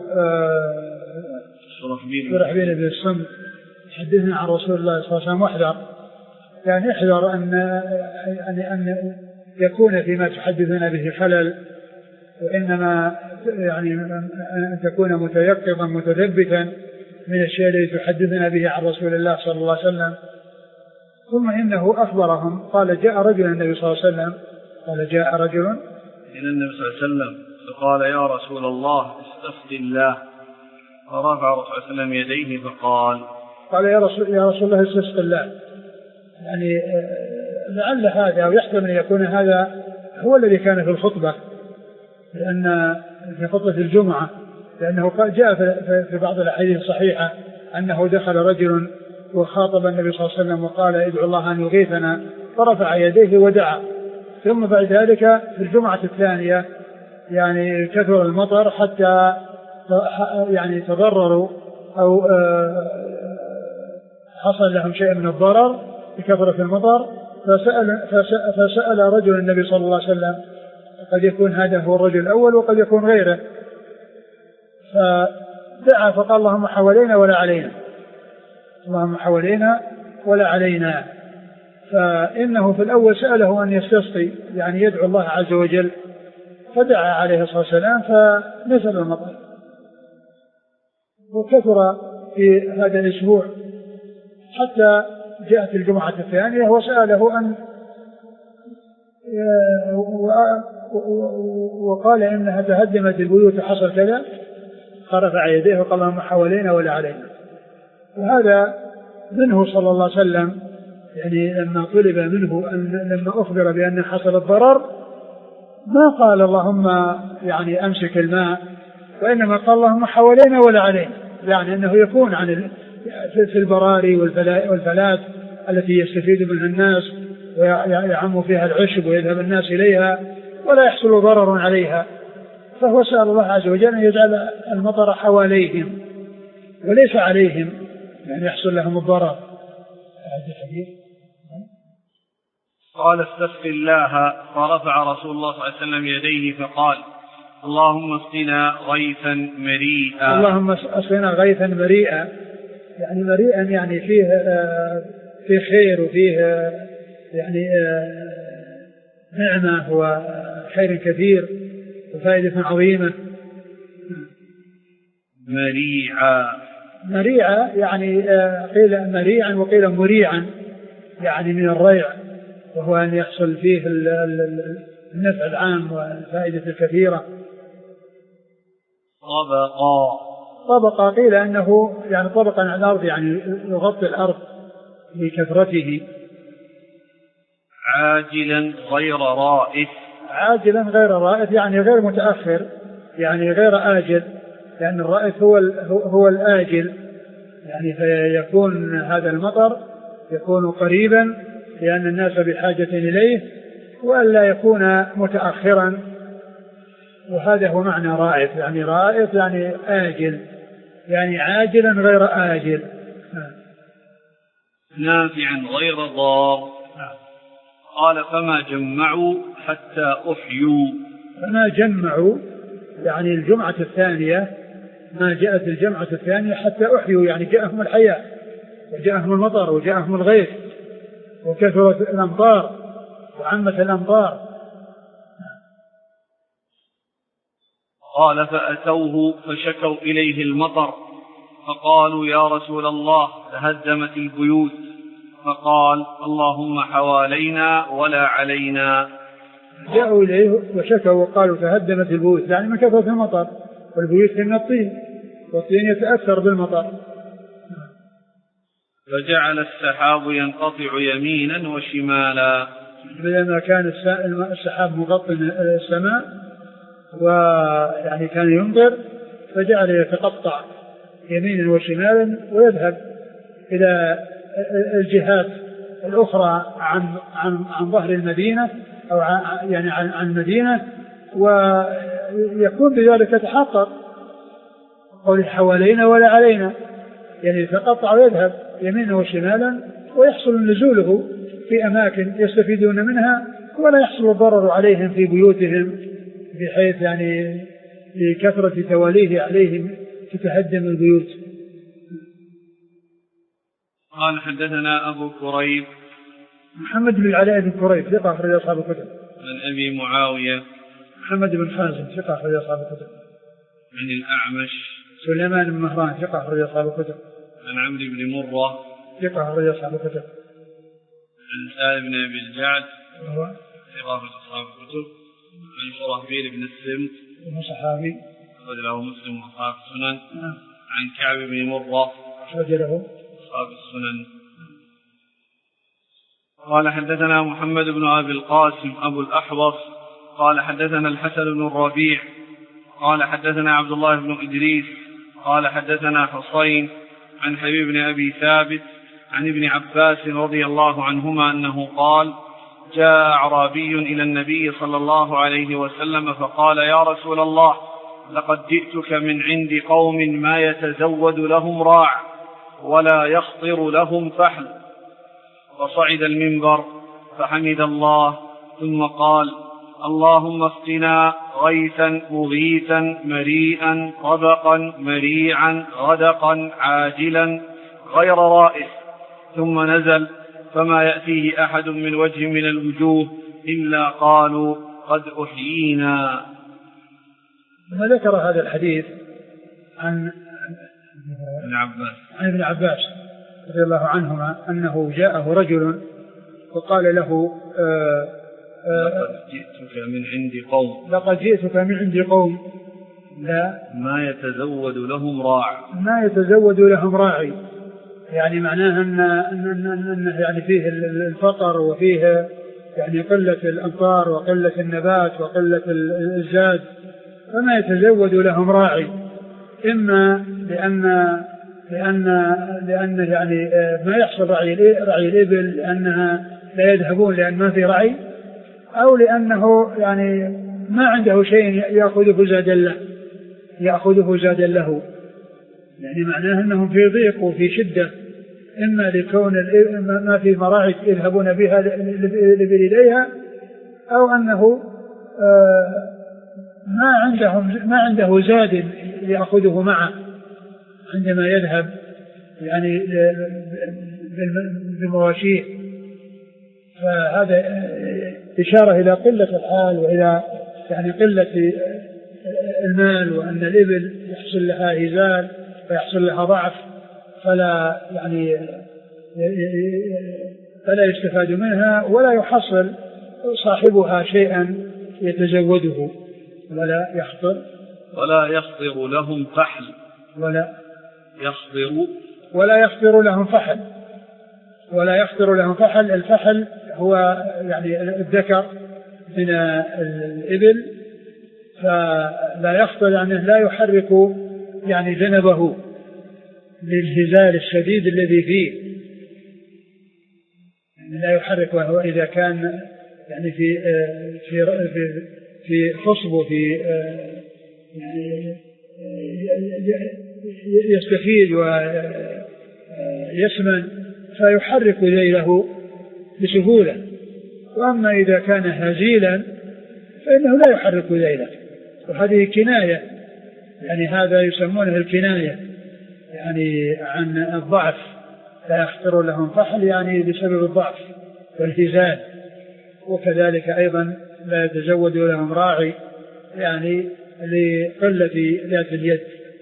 شرحبيل بن السمت: حدثنا عن رسول الله صلى الله عليه وسلم واحذر، يعني احذر أن يعني أن يكون فيما تحدثنا به خلل، وإنما يعني أن تكون متيقظا متثبتا من الشيء الذي تحدثنا به عن رسول الله صلى الله عليه وسلم. ثم إنه أخبرهم قال: جاء رجل النبي صلى الله عليه وسلم قال جاء رجل إلى النبي صلى الله عليه وسلم فقال: يا رسول الله استفتِ الله. فرفع رسول الله صلى الله عليه وسلم يديه فقال: قال: يا رسول, يا رسول الله استفتِ الله، يعني لعل هذا أو يحتمل أن يكون هذا هو الذي كان في الخطبة، لأن في خطبة الجمعة، لأنه جاء في بعض الأحاديث الصحيحة أنه دخل رجل وخاطب النبي صلى الله عليه وسلم وقال ادعو الله أن يغيثنا، فرفع يديه ودعا. ثم بعد ذلك في الجمعة الثانية يعني كثر المطر حتى يعني تضرروا أو حصل لهم شيء من الضرر بكثرة المطر، فسأل, فسأل رجل النبي صلى الله عليه وسلم، قد يكون هذا هو الرجل الأول وقد يكون غيره، فدعا فقال اللهم حوالينا ولا علينا، اللهم حوالينا ولا علينا. فإنه في الأول سأله أن يستسقي يعني يدعو الله عز وجل، فدعا عليه الصلاة والسلام فنزل المطر. وكثر في هذا الأسبوع حتى جاءت الجمعة الثانية وسأله أن وقال إنها تهدمت البيوت حصل كذا، فرفع يديه وقال اللهم حوالينا ولا علينا. وهذا منه صلى الله عليه وسلم، يعني لما طلب منه أن لما أخبر بأن حصل الضرر ما قال اللهم يعني أمسك الماء، وإنما قال اللهم حوالينا ولا علينا، يعني أنه يكون عن في البراري والفلات التي يستفيد منها الناس ويعم فيها العشب ويذهب الناس إليها ولا يحصل ضرر عليها، فهو سأل الله عز وجل أن يجعل المطر حواليهم وليس عليهم، يعني يحصل لهم الضرر. قال استسق الله، فرفع رسول الله صلى الله عليه وسلم يديه فقال اللهم اسقنا غيثا مريئا. اللهم اسقنا غيثا مريئا، يعني مريئا يعني فيه آه فيه خير وفيه آه يعني آه نعمة وخير كثير وفائدة عظيمة. مريعا مريعا يعني آه قيل مريعا وقيل مريعا، يعني من الريع، وهو أن يحصل فيه النفع العام والفائدة الكثيرة. طبقا طبقا قيل أنه يعني طبقا على الأرض، يعني يغطي الأرض بكثرته. عاجلا غير رائف. عاجلا غير رائف يعني غير متأخر، يعني غير آجل، لأن الرائف هو هو الآجل، يعني فيكون هذا المطر يكون قريبا لأن الناس بحاجة إليه، وألا يكون متأخرا، وهذا هو معنى رائف، يعني رائف يعني آجل، يعني عاجلا غير آجل. نافعا غير ضار. قال فما جمعوا حتى أحيوا. فما جمعوا يعني الجمعة الثانية، ما جاءت الجمعة الثانية حتى أحيوا، يعني جاءهم الحياة وجاءهم المطر وجاءهم الغيث وكثرت الأمطار وعمت الأمطار. قال فأتوه فشكوا إليه المطر فقالوا يا رسول الله تهدمت البيوت، فقال اللهم حوالينا ولا علينا. جاءوا إليه وشكوا وقالوا تهدمت البيوت، يعني من كثرة المطر، والبيوت من الطين والطين يتأثر بالمطر. فجعل السحاب ينقطع يمينا وشمالا. لما كان السحاب مغطي السماء ويعني كان يمطر، فجعل يتقطع يمينا وشمالا ويذهب إلى الجهات الأخرى عن عن عن ظهر المدينة أو عن يعني عن عن المدينة، ويكون بذلك يتحقق قول حوالينا ولا علينا، يعني يتقطع ويذهب يمينا وشمالا ويحصل نزوله في أماكن يستفيدون منها ولا يحصل الضرر عليهم في بيوتهم، بحيث يعني لكثرة تواليه عليهم تتهدم البيوت. قال حدثنا أبو كريب محمد بن العلاء بن كريب ثقة أخرج أصحاب الكتب. عن أبي معاوية محمد بن حازم ثقة أخرج أصحاب الكتب. عن الأعمش سليمان بن مهران ثقة أخرج أصحاب الكتب. عن عمرو بن مرة ثقة أخرج أصحاب الكتب. عن سالم بن أبي الجعد وهو ثقة أخرج أصحاب الكتب. عن شرحبيل بن السمت وهو صحابي أخرج له مسلم وأصحاب السنن. نعم. عن كعب بن مرة أخرج له أصحاب السنن. قال حدثنا محمد بن أبي القاسم أبو الأحوص قال حدثنا الحسن بن الربيع قال حدثنا عبد الله بن إدريس قال حدثنا حصين عن حبيب بن أبي ثابت عن ابن عباس رضي الله عنهما أنه قال جاء أعرابي إلى النبي صلى الله عليه وسلم فقال يا رسول الله لقد جئتك من عند قوم ما يتزود لهم راع ولا يخطر لهم فحل. وصعد المنبر فحمد الله ثم قال اللهم اسقنا غيثا مغيثا مريئا طبقا مريعا غدقا عاجلا غير رائس. ثم نزل فما يأتيه أحد من وجه من الوجوه إلا قالوا قد أحيينا. ثم ذكر هذا الحديث عن ابن عباس عن ابن عباس رضي الله عنهما أنه جاءه رجل وقال له آآ آآ لقد جئتك من عند قوم لقد جئتك من عند قوم لا ما يتزود لهم راع ما يتزود لهم راعي، يعني معناه أن أن يعني فيه الفقر وفيه يعني قلة الأمطار وقلة النبات وقلة الزاد، فما يتزود لهم راعي، إما لأن لأن لأن يعني ما يحصل رعي رعي الإبل لأنها لا يذهبون لأن ما في رعي، أو لأنه يعني ما عنده شيء يأخذه زادا له يأخذه زادا له يعني معناه أنهم في ضيق وفي شدة، إما لكون ما في مراعي يذهبون بها الإبل إليها، أو أنه ما عندهم ما عنده زاد يأخذه معه عندما يذهب يعني بمواشيه. فهذا إشارة إلى قلة الحال وإلى يعني قلة المال، وأن الإبل يحصل لها إزال ويحصل لها ضعف، فلا يعني فلا يستفاد منها ولا يحصل صاحبها شيئا يتزوده ولا يخطر ولا يخطر لهم فحل ولا يخطر ولا يخطر لهم فحل ولا يخطر لهم فحل. الفحل هو يعني الذكر من الإبل، فلا يخطر يعني لا يحرك يعني ذنبه للهزال الشديد الذي فيه، يعني لا يحرك، وهو إذا كان يعني في في في, في خصبه في يعني يستفيد ويسمن فيحرك ذيله بسهولة، وأما إذا كان هزيلا فإنه لا يحرك ذيله، وهذه كناية، يعني هذا يسمونه الكناية يعني عن الضعف، لا يخطر لهم فحل يعني بسبب الضعف والهزال، وكذلك أيضا لا يتزود لهم راعي يعني لقلة ذات اليد.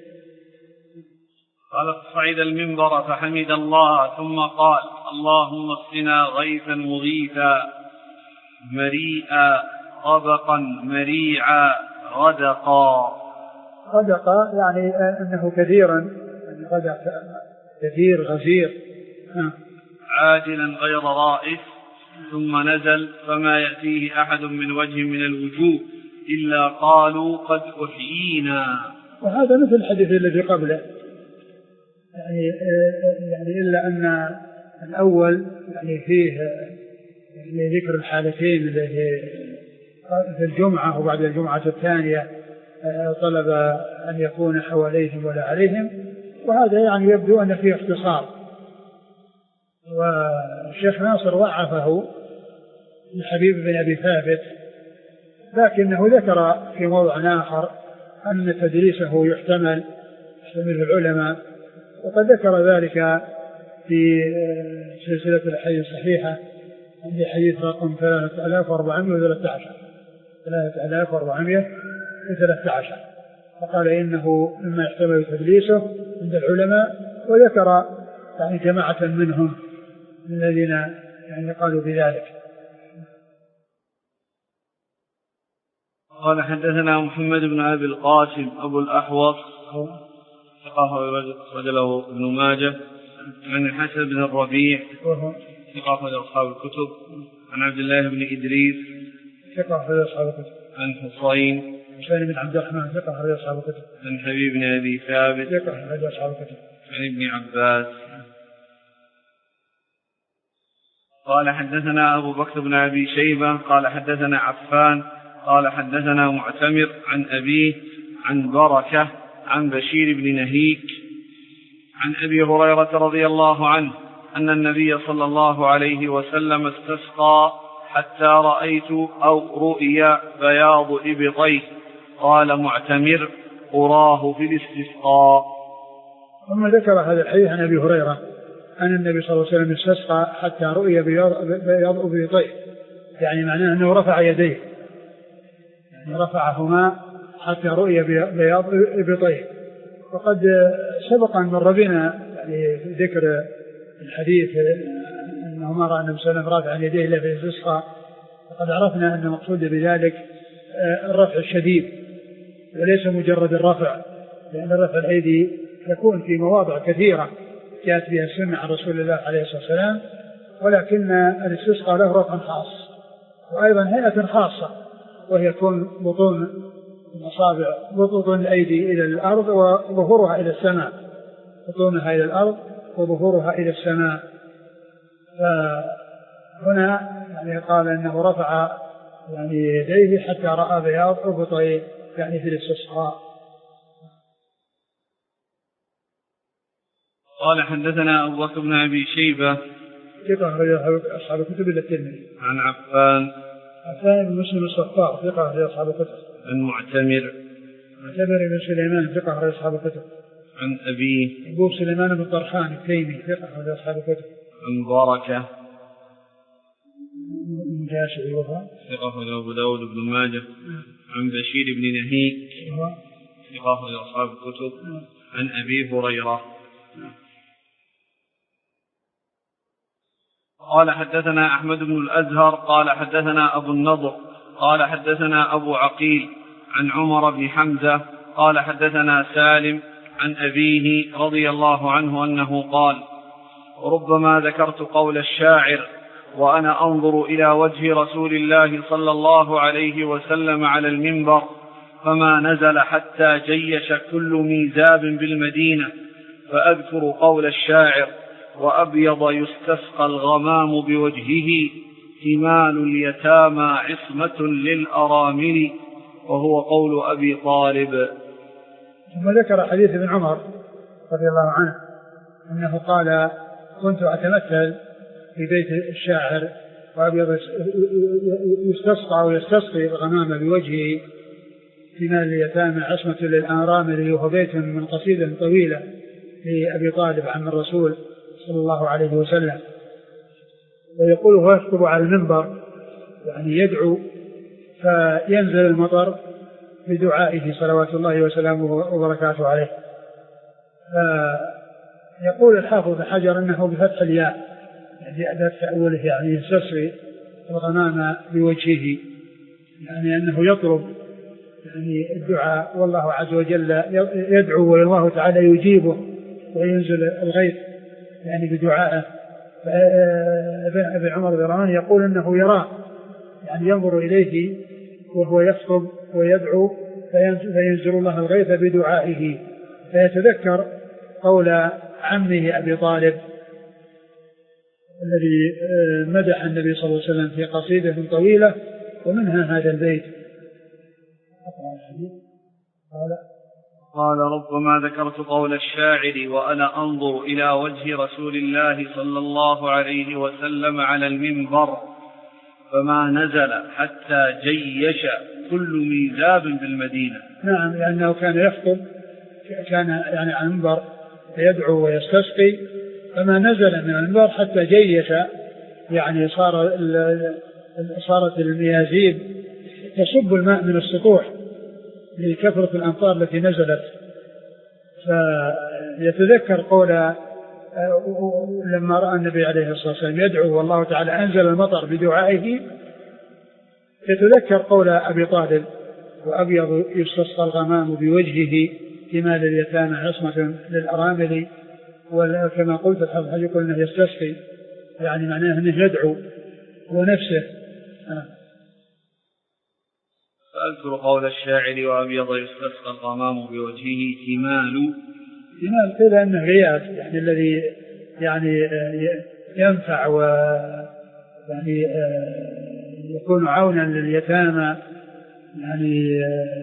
قال صعد المنبر فحمد الله ثم قال اللهم اسقنا غيثا مغيثا مريئا طبقا مريعا غدقا. غدقا يعني أنه كثيرا، يعني غدق كثير غزير. عاجلا غير رائس. ثم نزل فما يأتيه أحد من وجه من الوجوه إلا قالوا قد أحيينا. وهذا مثل الحديث الذي قبله، يعني يعني إلا أن الأول يعني فيه يعني ذكر الحالتين التي في الجمعة وبعد الجمعة الثانية طلب أن يكون حواليهم ولا عليهم، وهذا يعني يبدو أن فيه اختصار. والشيخ ناصر ضعفه الحبيب بن أبي ثابت، لكنه ذكر في موضع آخر أن تدريسه يحتمل يحتمل العلماء، وقد ذكر ذلك في سلسلة الأحاديث الصحيحة عند حديث رقم ثلاثة آلاف وأربعمائة وثلاثة عشر ثلاثة آلاف وأربعمائة وثلاثة عشر، فقال إنه مما يحتمل تدليسه عند العلماء، وذكر يعني جماعة منهم الذين يعني قالوا بذلك. قال حدثنا محمد بن أبي القاسم أبو الأحوص ثقة رجله ابن ماجه عن الحسن بن الربيع ثقة أخرج أصحاب الكتب. عن عبد الله بن إدريس ثقة أخرج أصحاب الكتب. عن حصين حسين بن عبد الرحمن ثقة أخرج أصحاب الكتب. عن حبيب بن أبي ثابت ثقة أخرج أصحاب الكتب. عن ابن عباس قال حدثنا أبو بكر بن أبي شيبة قال حدثنا عفان قال حدثنا معتمر عن أبيه عن بركة عن بشير بن نهيك عن أبي هريرة رضي الله عنه أن النبي صلى الله عليه وسلم استسقى حتى رأيت أو رؤيا بياض إبطيه. قال معتمر أراه في الاستسقاء. ثم ذكر هذا الحديث عن أبي هريرة أن النبي صلى الله عليه وسلم استسقى حتى رؤيا بياض إبطيه، يعني معناه أنه رفع يديه، يعني رفعهما حتى رؤيا بياض إبطيه. وقد سبق أن مر بنا يعني في ذكر الحديث أنه ما رأى النبي صلى الله عليه وسلم رافعا يديه إلا في الاستسقاء، وقد عرفنا أن المقصود بذلك الرفع الشديد وليس مجرد الرفع، لأن رفع الأيدي يكون في مواضع كثيرة جاءت بها السنة عن رسول الله عليه الصلاة والسلام، ولكن الاستسقاء له رفع خاص وأيضا هيئة خاصة، وهي يكون بطون الأصابع بطون الأيدي إلى الأرض وظهورها إلى السماء، بطونها إلى الأرض وظهورها إلى السماء. فهنا يعني قال أنه رفع يعني يديه حتى رأى بياض إبطيه يعني في الاستسقاء. قال حدثنا أبو بكر بن أبي شيبة ثقة أخرج أصحاب الكتب إلا الترمذي. عن عفان عفان بن مسلم الصفار ثقة أخرج أصحاب الكتب. عن معتمر معتمر بن سليمان ثقة أخرج أصحاب الكتب. عن أبيه أبو سليمان بن طرحان التيمي ثقة أخرج أصحاب الكتب. عن بركة مجاشعي وفاء ثقة أخرج أبو داود بن ماجه. عن بشير بن نهيك ثقة أخرج أصحاب الكتب. عن أبي هريرة قال حدثنا أحمد بن الأزهر قال حدثنا أبو النضر قال حدثنا أبو عقيل عن عمر بن حمزة قال حدثنا سالم عن أبيه رضي الله عنه أنه قال ربما ذكرت قول الشاعر وأنا أنظر إلى وجه رسول الله صلى الله عليه وسلم على المنبر فما نزل حتى جيش كل ميزاب بالمدينة فأذكر قول الشاعر وأبيض يستسقى الغمام بوجهه ثمال اليتامى عصمة للأرامل وهو قول أبي طالب. ثم ذكر حديث ابن عمر رضي الله عنه أنه قال كنت أتمثل في بيت الشاعر وأبيض يستسقى ويستسقي الغمام بوجهه ثمال اليتامى عصمة للأرامل، وهو بيت من قصيدة طويلة لأبي طالب عن الرسول صلى الله عليه وسلم. ويقول هو يخطب على المنبر يعني يدعو فينزل المطر بدعائه صلوات الله وسلامه وبركاته عليه. فيقول الحافظ بن حجر أنه بفتح الياء يعني أداة تأوله يعني يستسقي الغمام بوجهه، يعني أنه يطلب يعني الدعاء والله عز وجل يدعو والله تعالى يجيبه وينزل الغيث يعني بدعائه. ابن عمر رضي الله عنه يقول انه يراه يعني ينظر اليه وهو يخطب ويدعو فينزل الله الغيث بدعائه، فيتذكر قول عمه ابي طالب الذي مدح النبي صلى الله عليه وسلم في قصيدة طويلة ومنها هذا البيت. قال ربما ذكرت قول الشاعر وأنا أنظر إلى وجه رسول الله صلى الله عليه وسلم على المنبر فما نزل حتى جيش كل ميزاب بالمدينة. نعم، لأنه كان يخطب كان يعني على المنبر يدعو ويستسقي فما نزل من المنبر حتى جيش يعني صار صارت الميازيب تصب الماء من السطوح لكثرة الأمطار التي نزلت. فيتذكر قول لما رأى النبي عليه الصلاة والسلام يدعو والله تعالى أنزل المطر بدعائه، يتذكر قول أبي طالب وأبيض يستسقى الغمام بوجهه ثمال اليتامى عصمة للأرامل، وكما قلت الحافظ يقول أنه يستسقي يعني معناه أنه يدعو ونفسه. آه. فأذكر قول الشاعر وأبيض يستسقى الغمام بوجهه تمال. تمال قيل أنه غياث يعني الذي يعني ينفع و يعني يكون عونا لليتامى يعني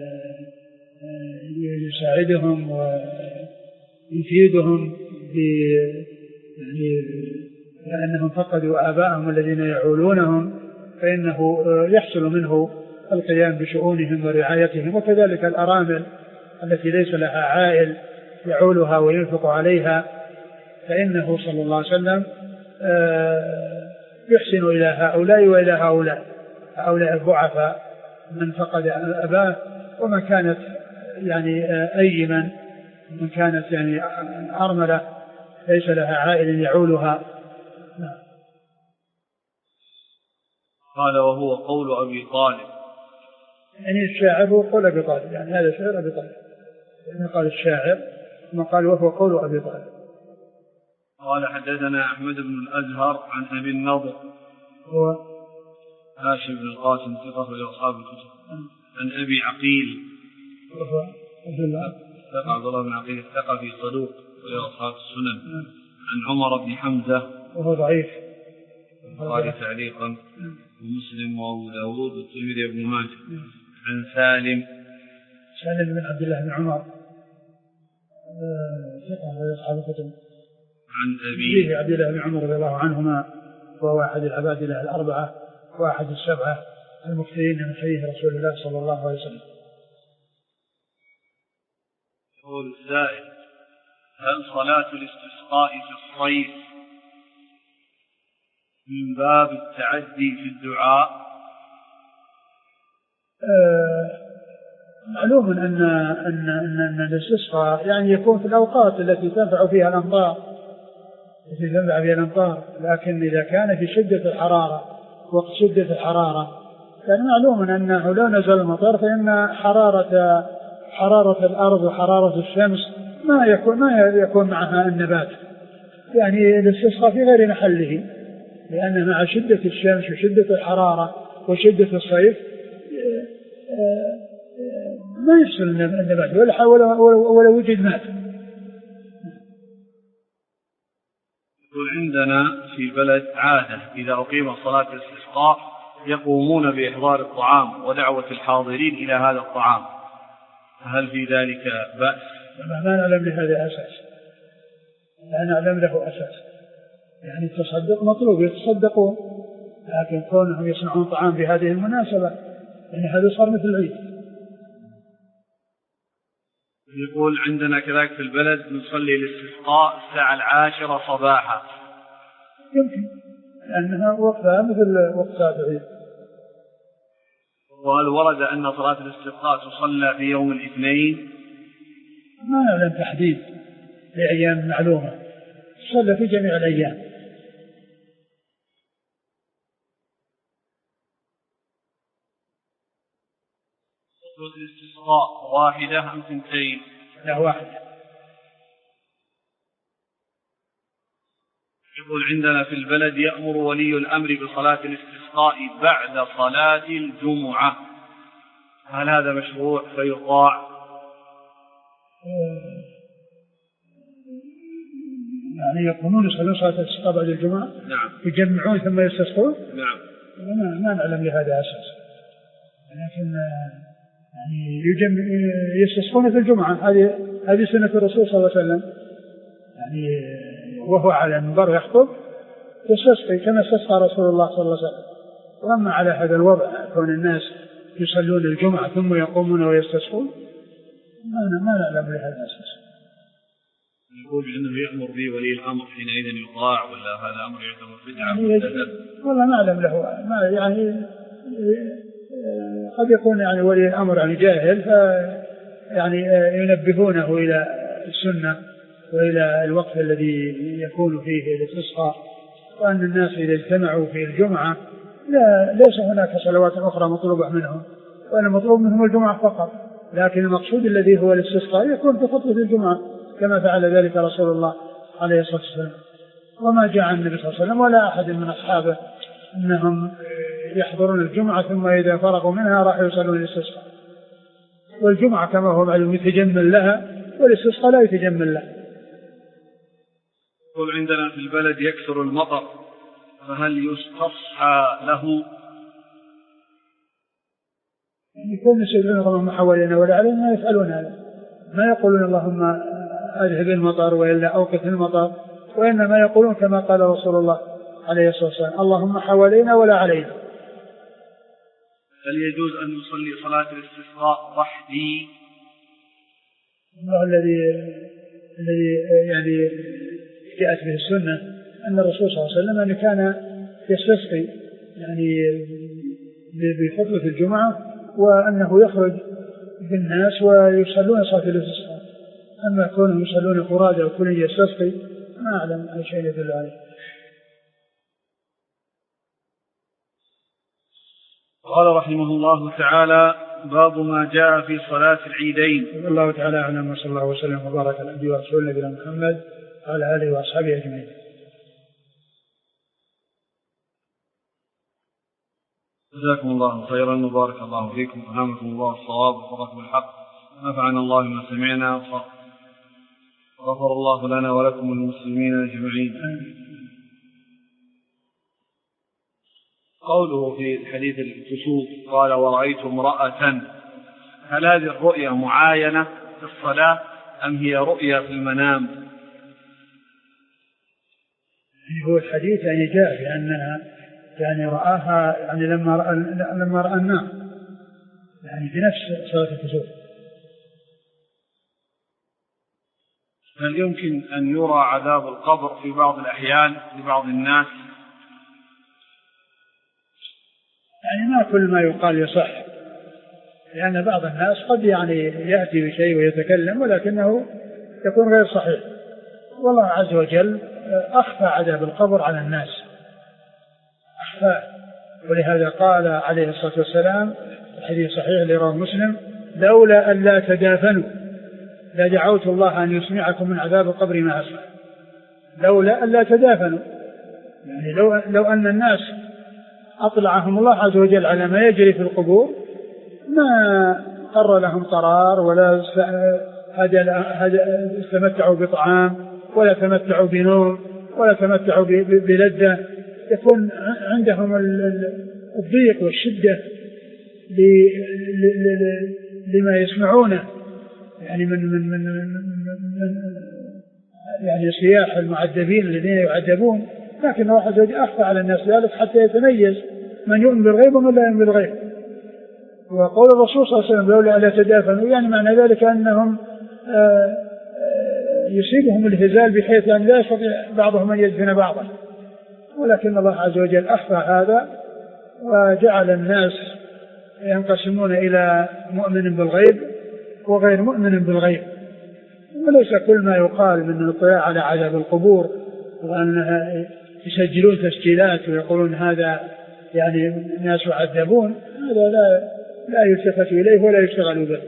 يساعدهم ويفيدهم ب يعني لأنهم فقدوا آباءهم الذين يعولونهم فإنه يحصل منه القيام بشؤونهم ورعايتهم. وكذلك الأرامل التي ليس لها عائل يعولها وينفق عليها فإنه صلى الله عليه وسلم يحسن إلى هؤلاء وإلى هؤلاء هؤلاء الضعفاء من فقد أباه ومن كانت يعني أيما من كانت يعني أرملة ليس لها عائل يعولها. قال وهو قول أبي طالب يعني الشاعر هو قول أبي طالب يعني هذا شعر أبي طالب يعني قال الشاعر ثم قال وهو قول أبي طالب. قال حدثنا أحمد بن الأزهر عن أبي النضر هو هاشم بن القاسم ثقة لأصحاب الكتب عن أبي عقيل وهو عبد الله ثقة عبد الله بن عقيل الثقفي صدوق لأصحاب السنن عن عمر بن حمزة وهو ضعيف قال تعليقا ومسلم وأبو داود والترمذي بن ماجه عن سالم سالم بن عبد الله بن عمر ثقة لأصحاب الكتب عن أبيه عبد الله بن عمر رضي الله عنهما وهو أحد العباد له الأربعة وأحد السبعة المكثرين من حديث رسول الله صلى الله عليه وسلم. يقول السائل هل صلاة الاستسقاء في الصيف من باب التعدي في الدعاء؟ آه معلوم أن أن أن, أن الاستسقاء يعني يكون في الأوقات التي تنفع فيها الأمطار التي تنفع فيها الأمطار لكن إذا كان في شدة الحرارة وقت شدة الحرارة كان معلوم أنه لو نزل المطر فإن حرارة حرارة الأرض وحرارة الشمس ما يكون ما يكون معها النبات يعني الاستسقاء في غير محله لأن مع شدة الشمس وشدة الحرارة وشدة الصيف ما يحصل النبات ولا ولا وجد ماء. يقول عندنا في بلد عادة إذا أقيم صلاة الاستسقاء يقومون بإحضار الطعام ودعوة الحاضرين إلى هذا الطعام هل في ذلك بأس؟ ما نعلم لهذا أساس لا نعلم له أساس يعني التصدق مطلوب يتصدقون لكن كونهم يصنعون طعام في هذه المناسبة يعني هذا صار مثل العيد. يقول عندنا كذلك في البلد نصلي الاستسقاء الساعة العاشرة صباحا يمكن لأنها وقتها مثل وقت العيد. وهل ورد أن صلاة الاستسقاء تصلى في يوم الاثنين؟ ما نعلم تحديد لأيام معلومة تصلى في جميع الأيام. صلاة الاستسقاء واحدة أم ثنتين؟ لا واحدة. يقول عندنا في البلد يأمر ولي الأمر بصلاة الاستسقاء بعد صلاة الجمعة هل هذا مشروع فيطاع؟ يعني يقومون يصلون صلاة الاستسقاء بعد الجمعة؟ نعم. يجمعون ثم يستسقون؟ نعم. ما, ما نعلم لهذا أساس لكن يعني يجمع يستسقون في الجمعة هذه هذه سنة الرسول صلى الله عليه وسلم يعني وهو على المنبر يخطب يستسقي كما استسقى رسول الله صلى الله عليه وسلم. وأما على هذا الوضع كون الناس يصلون الجمعة ثم يقومون ويستسقون ما ما نعلم لهذا الأساس. يقول إنه يأمر به ولي الأمر حينئذ يطاع ولا هذا أمر يعتبر بدعة يعني والله ما أعلم له ما يعني قد يكون يعني ولي الأمر يعني جاهل ف يعني ينبهونه إلى السنة وإلى الوقت الذي يكون فيه الاستسقاء وأن الناس إذا اجتمعوا في الجمعة لا ليس هناك صلوات أخرى مطلوبة منهم وأن المطلوب منهم الجمعة فقط لكن المقصود الذي هو الاستسقاء يكون في خطبة الجمعة كما فعل ذلك رسول الله عليه الصلاة والسلام. وما جاء عن النبي صلى الله عليه وسلم ولا أحد من أصحابه أنهم يحضرون الجمعة ثم إذا فرغوا منها راحوا يصلون الاستسقاء. والجمعة كما هو معلوم يتجمل لها والاستسقاء لا يتجمل لها. يقول عندنا في البلد يكثر المطر فهل يستصحى له؟ يعني كل يسألون اللهم حوالينا ولا علينا ما يفعلون هذا، ما يقولون اللهم أذهب المطر وإلا أوقف المطر، وإنما يقولون كما قال رسول الله عليه الصلاة والسلام اللهم حوالينا ولا علينا. هل يجوز أن يصلي صلاة الاستسقاء وحدي؟ الله الذي الذي يعني جاءت به السنة أن الرسول صلى الله عليه وسلم أن كان يستسقي يعني بخطبة الجمعة وأنه يخرج بالناس ويصلون صلاة الاستسقاء. أما كونهم يصلون فرادى وكل يستسقي ما أعلم أي شيء يدل عليه. قال رحمه الله تعالى باب ما جاء في صلاة العيدين. الله تعالى أعلم وصلى الله وسلم وبارك على عبده ورسوله نبينا محمد وعلى آله وأصحابه أجمعين. جزاكم الله خيرا وبارك الله فيكم وألهمكم الله الصواب ووفقكم الحق ونفعنا الله بما سمعنا وغفر الله لنا ولكم المسلمين أجمعين. قوله في الحديث الكسوف قال ورأيت امرأة، هل هذه الرؤيا معاينة في الصلاة أم هي رؤيا في المنام؟ هو الحديث يعني جاء بأنها يعني رآها يعني لما رأى لما رأى النار يعني في نفس صلاة الكسوف. هل يمكن أن يرى عذاب القبر في بعض الأحيان لبعض الناس؟ يعني ما كل ما يقال يصح، لأن بعض الناس قد يعني يأتي بشيء ويتكلم ولكنه يكون غير صحيح. والله عز وجل أخفى عذاب القبر على الناس، أخفى. ولهذا قال عليه الصلاة والسلام الحديث صحيح لرواه مسلم لولا أن لا تدافنوا لدعوت الله أن يسمعكم من عذاب القبر ما أسمع. لولا أن لا تدافنوا يعني لو, لو أن الناس أطلعهم الله عز وجل على ما يجري في القبور ما قر لهم قرار ولا استمتعوا بطعام ولا تمتعوا بنوم ولا تمتعوا بلذة. يكون عندهم الضيق والشدة لما يسمعونه يعني من من من من يعني صياح المعذبين الذين يعذبون. لكن الله عز وجل أخفى على الناس ذلك حتى يتميز من يؤمن بالغيب ومن لا يؤمن بالغيب. وقول الرسول صلى الله عليه وسلم لولا ألا تدافنوا يعني معنى ذلك أنهم يصيبهم الهزال بحيث أن لا يستطيع بعضهم أن يدفن بعضا. ولكن الله عز وجل أخفى هذا وجعل الناس ينقسمون إلى مؤمن بالغيب وغير مؤمن بالغيب. وليس كل ما يقال من الاطلاع على عذاب القبور وأن يسجلون تسجيلات ويقولون هذا يعني الناس يعذبون هذا لا لا يلتفت إليه ولا يشتغل به.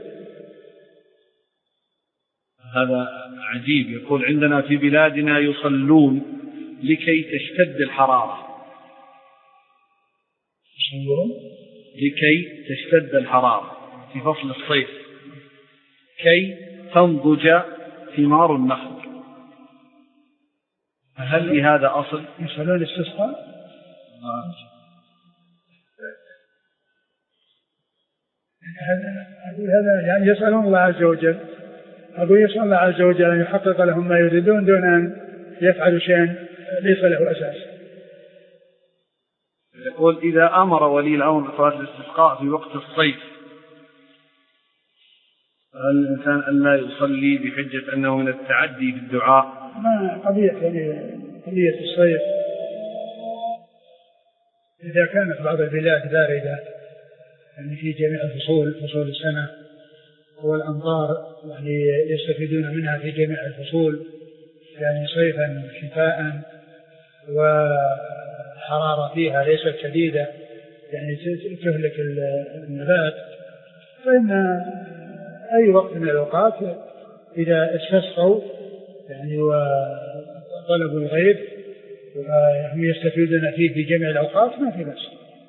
هذا عجيب. يقول عندنا في بلادنا يصلون لكي تشتد الحرارة. لكي تشتد الحرارة في فصل الصيف كي تنضج ثمار النخل. هل لهذا أصل؟ يصلون الاستسقاء؟ هذا يعني يسألون الله عز وجل أقول يسأل الله عز وجل أن يحقق لهم ما يريدون دون أن يفعلوا شيئا ليس له أساس. يقول إذا أمر ولي الأمر بصلاة الاستسقاء في وقت الصيف هل الإنسان أن لا يصلي بحجة أنه من التعدي في الدعاء؟ ما قضية يعني قضية الصيف إذا كانت بعض البلاد باردة يعني في جميع الفصول فصول السنة والأمطار يعني يستفيدون منها في جميع الفصول يعني صيفا شتاء وحرارة فيها ليست شديدة يعني تهلك النبات. فإن أي وقت من الأوقات إذا استسقوا يعني وطلبوا الغيب هم يستفيدون فيه في جميع الأوقات ما في بأس.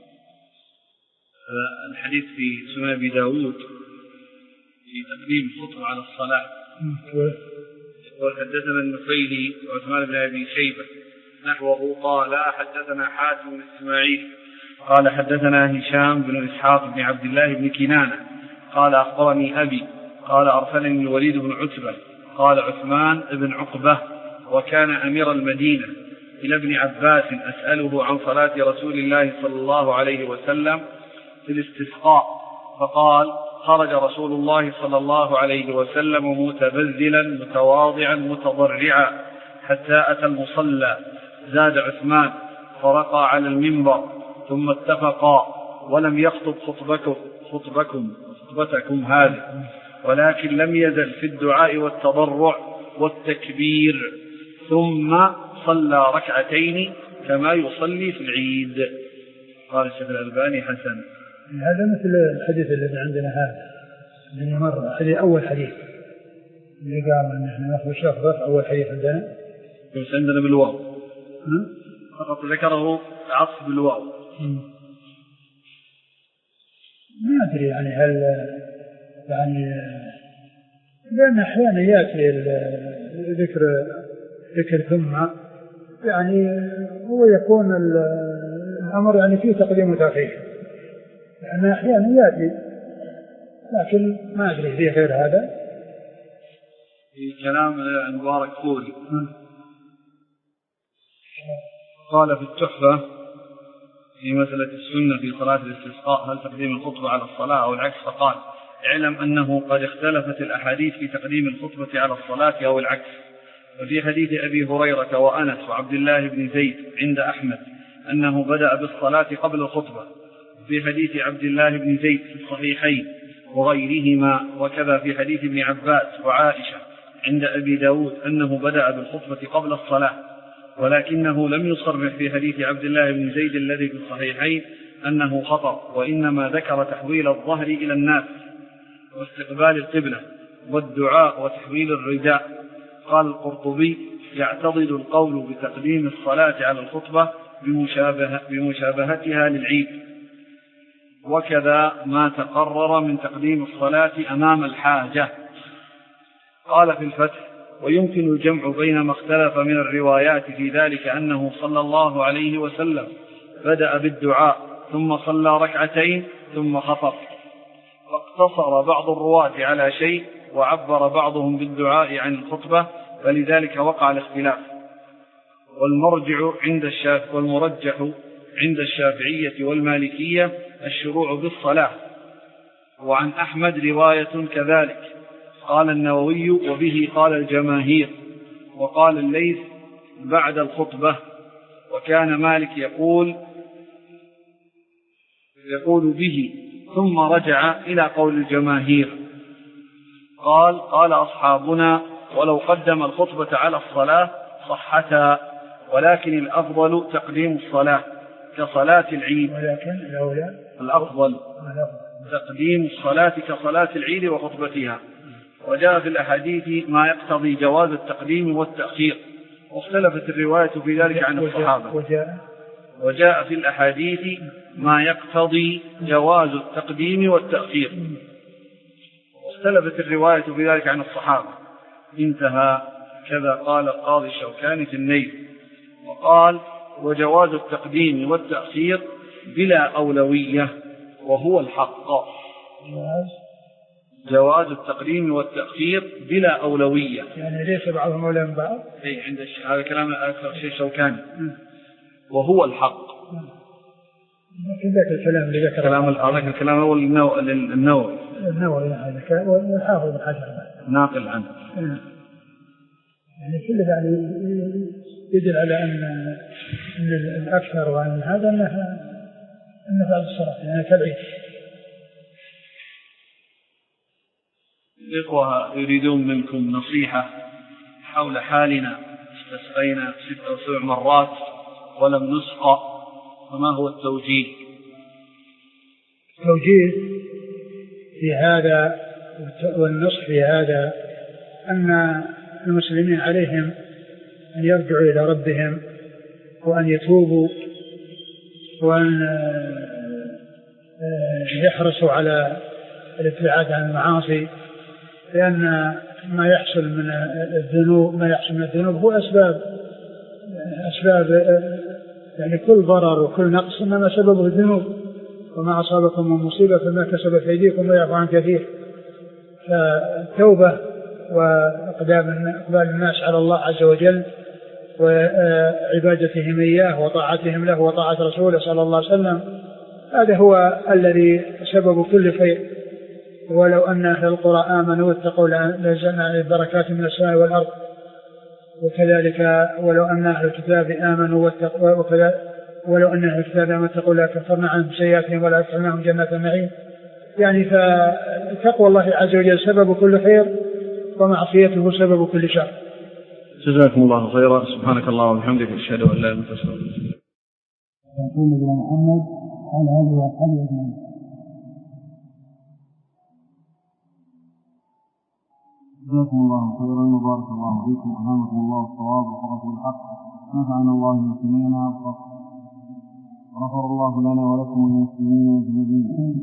الحديث في سنن أبي داود في تقديم الخطبة على الصلاة يقول حدثنا النفيلي وعثمان بن أبي شيبة نحوه قال حدثنا حاتم بن إسماعيل قال حدثنا هشام بن إسحاق بن عبد الله بن كنانة قال أخبرني أبي قال أرسلني الوليد بن عتبة قال عثمان بن عقبة وكان أمير المدينة إلى ابن عباس أسأله عن صلاة رسول الله صلى الله عليه وسلم في الاستسقاء فقال خرج رسول الله صلى الله عليه وسلم متبذلا متواضعا متضرعا حتى أتى المصلى زاد عثمان فرقى على المنبر ثم اتفقا ولم يخطب خطبكم, خطبكم خطبتكم هذه ولكن لم يزل في الدعاء والتضرع والتكبير ثم صلى ركعتين كما يصلي في العيد. قال الشيخ الألباني حسن. هذا مثل الحديث الذي عندنا هذا اللي مر هذه أول حديث اللي قال أن احنا نأخذ شخص أول حديث عندنا بس عندنا بالواو فقط ذكره عطف بالواو. ما أدري يعني هل يعني لأن أحيانا يأتي ذكر ذكر ثم يعني هو يكون الأمر يعني فيه تقديم وتأخير لأن أحيانا يأتي لكن ما أدري فيه غير هذا. في كلام المبارك فوري قال في التحفة في مسألة السنة في صلاة الاستسقاء هل تقديم الخطبة على الصلاة أو العكس فقال اعلم أنه قد اختلفت الأحاديث في تقديم الخطبة على الصلاة أو العكس. وفي حديث أبي هريرة وأنس وعبد الله بن زيد عند أحمد أنه بدأ بالصلاة قبل الخطبة. في حديث عبد الله بن زيد في الصحيحين وغيرهما وكذا في حديث ابن عباس وعائشة عند أبي داود أنه بدأ بالخطبة قبل الصلاة ولكنه لم يصرح في حديث عبد الله بن زيد الذي في الصحيحين أنه خطأ وإنما ذكر تحويل الظهر إلى الناس واستقبال القبلة والدعاء وتحويل الرداء. قال القرطبي يعتضد القول بتقديم الصلاة على الخطبة بمشابهة بمشابهتها للعيد وكذا ما تقرر من تقديم الصلاة أمام الحاجة. قال في الفتح ويمكن الجمع بين ما اختلف من الروايات في ذلك أنه صلى الله عليه وسلم بدأ بالدعاء ثم صلى ركعتين ثم خطب فاقتصر بعض الرواة على شيء وعبر بعضهم بالدعاء عن الخطبة فلذلك وقع الاختلاف. والمرجع عند الشافعي والمرجح عند الشافعية والمالكية الشروع بالصلاة وعن أحمد رواية كذلك. قال النووي وبه قال الجماهير وقال الليث بعد الخطبة وكان مالك يقول يقول به ثم رجع إلى قول الجماهير. قال قال أصحابنا ولو قدم الخطبة على الصلاة صحتا ولكن الأفضل تقديم الصلاة كصلاة العيد ولكن الأفضل تقديم الصلاة كصلاة العيد وخطبتها. وجاء في الأحاديث ما يقتضي جواز التقديم والتأخير واختلفت الرواية في ذلك عن الصحابة. وجاء, وجاء في الأحاديث ما يقتضي جواز التقديم والتأخير واختلفت الرواية في ذلك عن الصحابة. انتهى. كذا قال القاضي الشوكاني في النيل. وقال وجواز التقديم والتأخير بلا أولوية وهو الحق. جواز التقديم والتأخير بلا أولوية يعني ليس بعضهم أولى من بعض. أي عند هذا كلام أكثر شيء شوكاني وهو الحق. لكن ذاك الكلام اللي ذكر كلام هذاك الكلام هو النووي النووي النووي هذا والحافظ بن حجر ناقل عنه. يعني كل يعني يدل على أن الأكثر وأن هذا أنه أنه بعد الصلاة يعني كالعيد. الإخوة يريدون منكم نصيحة حول حالنا استسقينا ست أو سبع مرات ولم نسقى فما هو التوجيه؟ التوجيه في هذا والنصح في هذا أن المسلمين عليهم أن يرجعوا إلى ربهم وأن يتوبوا وأن يحرصوا على الابتعاد عن المعاصي، لأن ما يحصل من الذنوب ما يحصل من الذنوب هو أسباب أسباب يعني كل ضرر وكل نقص إنما سببه الذنوب، وما أصابكم من مصيبة فما كسبت أيديكم ويعفو عن كثير. فالتوبة وإقدام إقبال الناس على الله عز وجل وعبادتهم إياه وطاعتهم له وطاعة رسوله صلى الله عليه وسلم، هذا هو الذي سبب كل خير. ولو أن أهل القرى آمنوا واتقوا لنزلنا عليهم بركات من السماء والأرض، وكذلك ولو أن أهل الكتاب آمنوا واتقوا ولو أن أهل الكتاب آمنوا واتقوا لكفرنا عنهم سيئاتهم ولا أدخلناهم جنات النعيم. يعني فتقوى الله عز وجل سبب كل خير ومعصيته سبب كل شر. جزاكم الله خيرا. سبحانك اللهم وبحمدك أشهد أن لا إله إلا أنت أستغفرك. يقول نبينا محمد على هذه وأصحابه أجمعين. جزاكم الله خيرا وبارك الله فيكم وألهمكم الله الصواب وفقكم الحق، نفعنا الله المسلمين والحق، غفر الله لنا ولكم المسلمين أجمعين.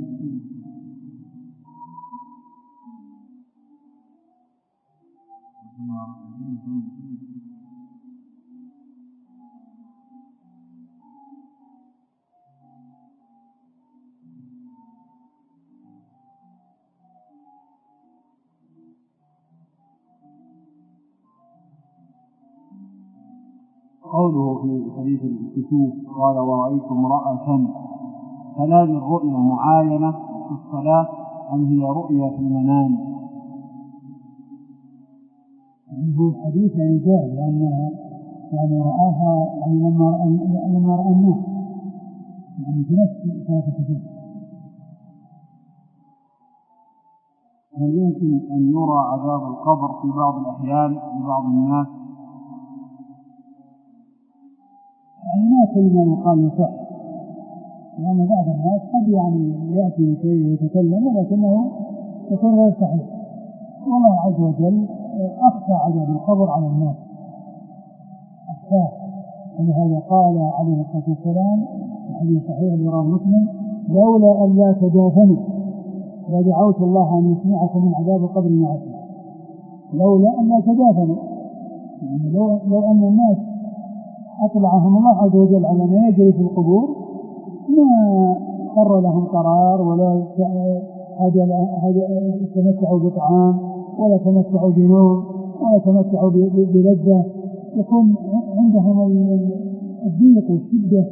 قوله في حديث الكسوف قال ورأيت امرأة، هل هذه الرؤيا معاينة في الصلاة أم هي رؤيا في المنام؟ يعني هو الحديث يعني جاء لأنها يعني رآها يعني لما لما رأى الناس يعني في نفس صلاة الكسوف. هل يمكن أن يرى عذاب القبر في بعض الأحيان لبعض الناس؟ يعني ما كل ما يقال يصح، لأن يعني بعض الناس قد يعني يأتي شيء ويتكلم ولكنه يكون غير صحيح. والله عز وجل أخفى عذاب القبر على الناس، أخفاه، ولهذا قال عليه الصلاة والسلام في حديث صحيح لرواه مسلم: لولا أن لا تدافنوا لدعوت الله أن يسمعكم من عذاب القبر ما أسمع. لولا أن لا تدافنوا، يعني لو, لو أن الناس أطلعهم الله عز وجل على ما يجري في القبور ما قر لهم قرار ولا تمتعوا بطعام ولا تمتعوا بنوم ولا تمتعوا بلذة، يكون عندهم الضيق والشدة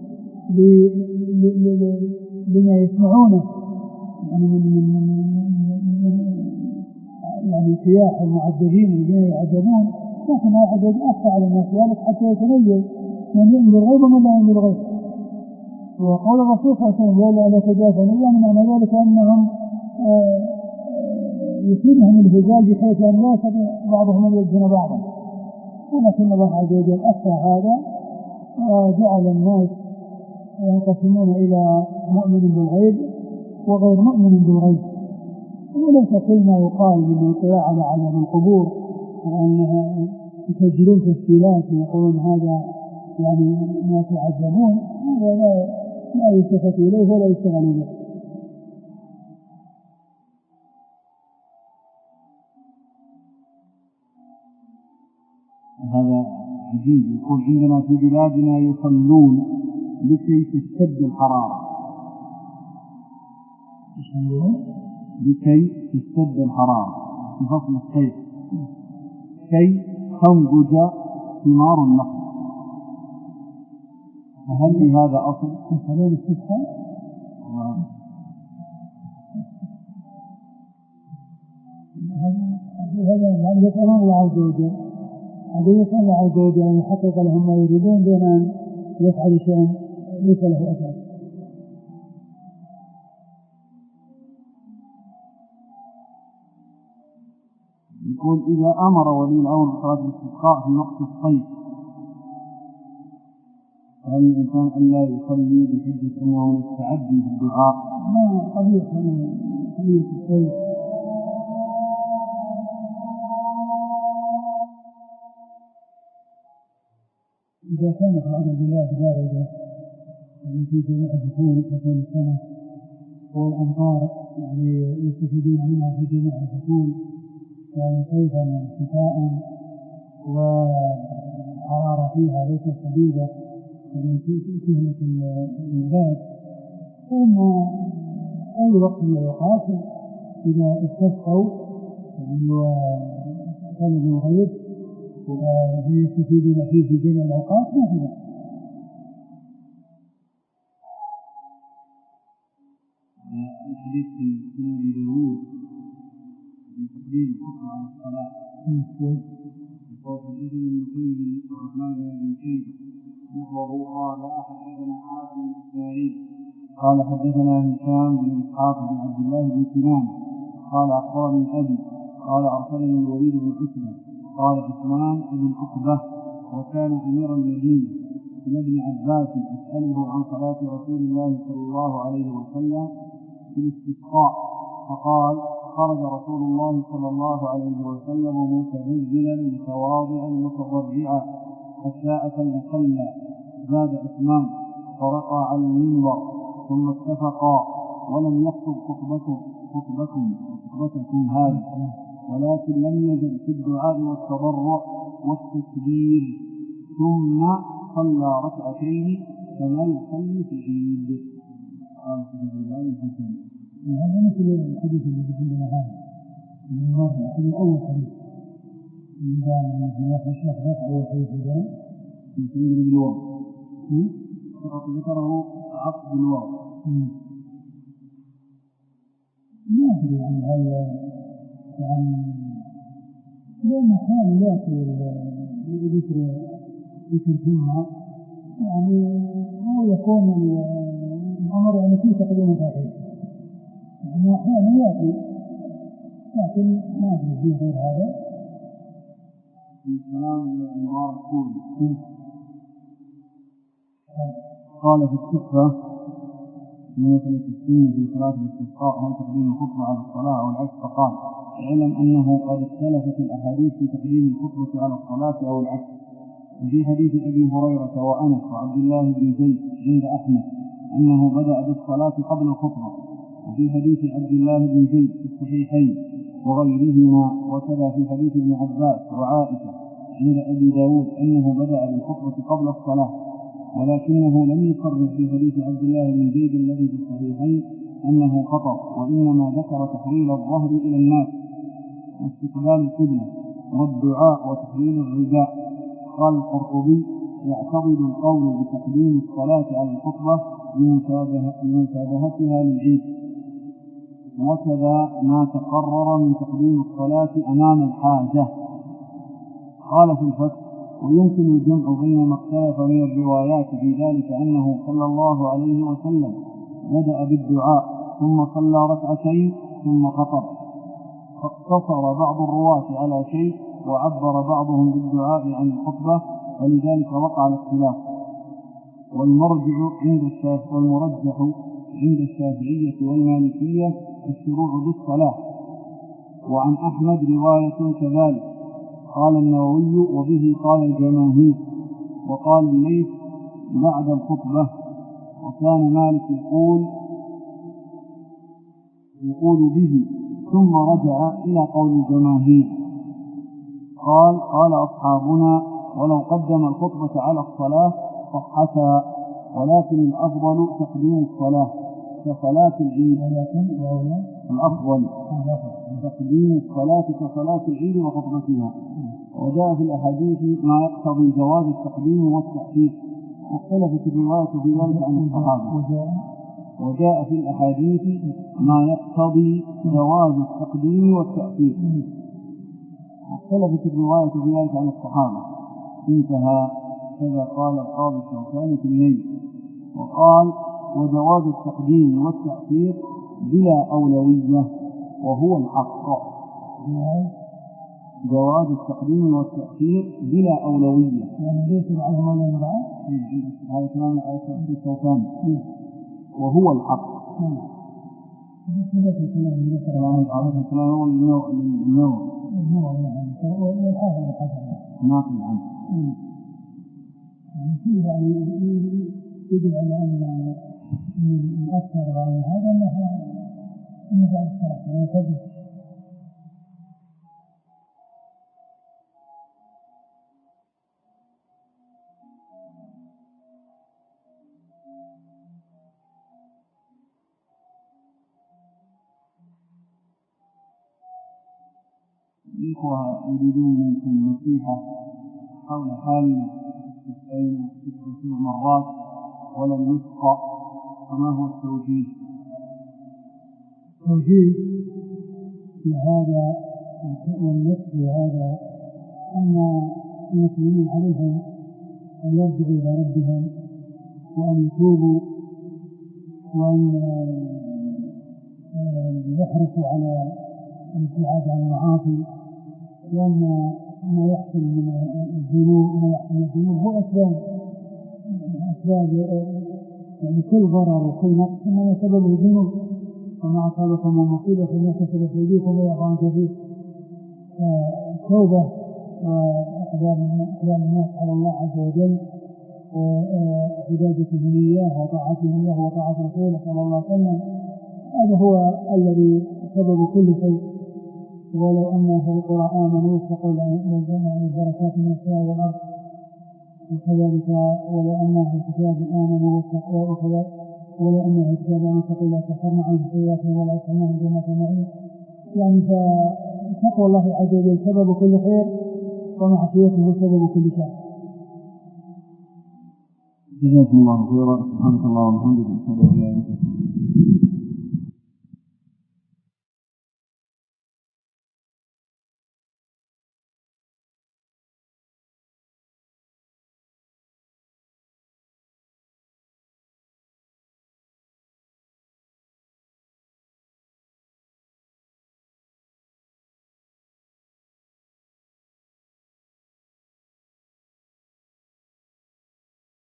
لما يسمعونه يعني من من يعني سياح المعذبين الذين يعذبون. لكن هذا يأثر على الناس ذلك حتى يتميز من يؤمن بالغيب ومن لا يؤمن بالغيب. وقال الرسول صلى الله عليه وسلم: لولا ألا تدافنوا، يعني معنى ذلك أنهم يصيبهم الهزاج بحيث أن لا يستطيع بعضهم أن يدفن بعضا. ولكن الله عز وجل أخفى هذا وجعل الناس ينقسمون إلى مؤمن بالغيب وغير مؤمن بالغيب. وليس كل ما يقال من الاطلاع على عذاب القبور وأنها يسجلون تسجيلات ويقولون هذا يعني الناس يعذبون، هذا لا لا يلتفت إليه ولا يشتغل به. هذا عجيب. يقول: عندنا في بلادنا يصلون لكي تشتد الحرارة. لكي تشتد الحرارة في فصل الصيف كي تنضج ثمار النخل، فهل في هذا أصل؟ يصلون الصبح هذا يعني يسألون الله عز وجل، هذا يسأل الله عز وجل أن يحقق لهم ما يريدون دون أن يفعل شيئا ليس له أساس. يقول: إذا أمر ولي الأمر بصلاة الاستسقاء في وقت الصيف فهل الإنسان أن لا يصلي بحجة أنه مستعد بالدعاء؟ ما قضية قضية الصيف إذا كانت بعض البلاد باردة يعني في جميع فصول فصول السنة والأمطار يعني يستفيدون منها في جميع الفصول يعني صيفا وشتاء والحرارة فيها ليست شديدة يعني تهلك البلاد، فإن أي وقت من الأوقات إذا استسقوا يعني وطلبوا غير ويستفيدون فيه في جميع الأوقات ما في ذلك. الحديث في سنن أبي داود في تقديم الخطبة على الصلاة يقول حدثنا النقيل وعثمان بن أبي شيبة نحوه قال حدثنا حاتم بن إسماعيل قال حدثنا هشام بن إسحاق بن عبد الله بن سنان قال أخبرني أبي قال أرسلني الوليد بن عتبة قال عثمان بن عتبة وكان أمير المدينة من ابن عباس أسأله عن صلاة رسول الله صلى الله عليه وسلم في الاستسقاء فقال خرج رسول الله صلى الله عليه وسلم متبذلا متواضعا متضرعا أشاءة المصلى. زاد عثمان فرقى على المنبر ثم اتفقا ولم يخطب خطبته خطبتكم خطبتكم هذه ولكن لم يزل في الدعاء والتضرع والتكبير ثم صلى ركعتين كما يصلي في العيد. قال في الله حسن. هذا مثل الحديث الذي عندنا هذا من مرة في أول حديث من دام في نفس الشيخ رفع أول حديث هذا يسند بالواو فقط ذكره عقد بالواو. ما أدري عن هذا يعني لأن أحيانا يأتي ذكر ذكر ثم يعني هو يكون الأمر يعني فيه تقديم التأخير يعني أحيانا يأتي لكن ما أدري فيه غير هذا. في كلام المبارك كوري قال في الصفة من مثل السنة في صلاة الاستسقاء هل تقديم الخطبة على الصلاة أو العكس فقال اعلم أنه قد اختلفت الأحاديث في تقديم الخطبة على الصلاة أو العكس. وفي حديث أبي هريرة وأنس وعبد الله بن زيد عند أحمد أنه بدأ بالصلاة قبل الخطبة. وفي حديث عبد الله بن زيد في الصحيحين وغيرهما وكذا في حديث ابن عباس وعائشة عند أبي داود أنه بدأ بالخطبة قبل الصلاة، ولكنه لم يقرر في حديث عبد الله بن زيد الذي في الصحيحين أنه خطأ، وإنما ذكر تحويل الظهر إلى الناس واستقبال القبلة والدعاء وتحويل الرداء. قال القرطبي يعتضد القول بتقديم الصلاة على الخطبة لمشابهتها للعيد، وكذا ما تقرر من تقديم الصلاة أمام الحاجة. قال في الفتح ويمكن الجمع بين ما اختلف من الروايات في ذلك أنه صلى الله عليه وسلم بدأ بالدعاء ثم صلى ركعتين ثم خطب، فاقتصر بعض الرواة على شيء وعبر بعضهم بالدعاء عن الخطبة ولذلك وقع الاختلاف. والمرجع عند الشافعي والمرجح عند الشافعية والمالكية الشروع بالصلاة، وعن أحمد رواية كذلك. قال النووي وبه قال الجماهير، وقال الليث بعد الخطبة، وكان مالك يقول يقول به ثم رجع إلى قول الجماهير. قال قال أصحابنا ولو قدم الخطبة على الصلاة صحتا، ولكن الأفضل تقديم الصلاة كصلاة العيد، ولكن الأفضل تقديم الصلاة كصلاة العيد وخطبتها. وجاء في الأحاديث ما يقتضي جواز التقديم والتأخير، واختلفت الرواية في ذلك عن الصحابة. وجاء في الأحاديث ما يقتضي جواز التقديم والتأخير، واختلفت الرواية في ذلك عن الصحابة. انتهى. كذا قال القاضي الشوكاني في الليل. وقال وجواز التقديم والتأخير بلا أولوية وهو الحق. جواز التقديم والتأخير بلا أولوية يعني ليس العظم ولا المرأة هذا كلام الشوكاني وهو الحق. كذلك الكلام من كلام عرفه كلام هو النوع النوع والحافظ الحسن ناقل عنه. يعني يدل على أن الأكثر على هذا أنها أنها الصراحة يعني كذب. الإخوة يريدون منكم نصيحة حول حالنا استفتينا ست مرات ولم يسقى، فما هو التوجيه؟ التوجيه في هذا والنصح في هذا أن المسلمين عليهم أن يرجعوا إلى ربهم وأن يتوبوا وأن يحرصوا على الابتعاد عن المعاصي، لأن ما يحصل من الذنوب ما يحصل من الذنوب هو أسباب أسباب يعني كل ضرر وكل نقص إنما سبب الذنوب، وما أصابكم من مصيبة فما كسبت أيديكم ويعفو عن كثير. التوبة وإقبال الناس على الله عز وجل وعبادته إياه وطاعته إياه وطاعة رسوله صلى الله عليه وسلم، هذا هو الذي سبب كل شيء. ولو أن في القرى آمنوا واتقوا للبركات من السماء والأرض، وكذلك ولو أن في الكتاب آمنوا واتقوا وكذلك ولو أن في الكتاب آمنوا واتقوا لا كفرنا عنهم سيئاتهم ولا أدخلناهم جنات النعيم. يعني فتقوى الله عز وجل سبب كل خير ومعصيته سبب كل شر. جزاكم الله خيرا. سبحانك اللهم وبحمدك.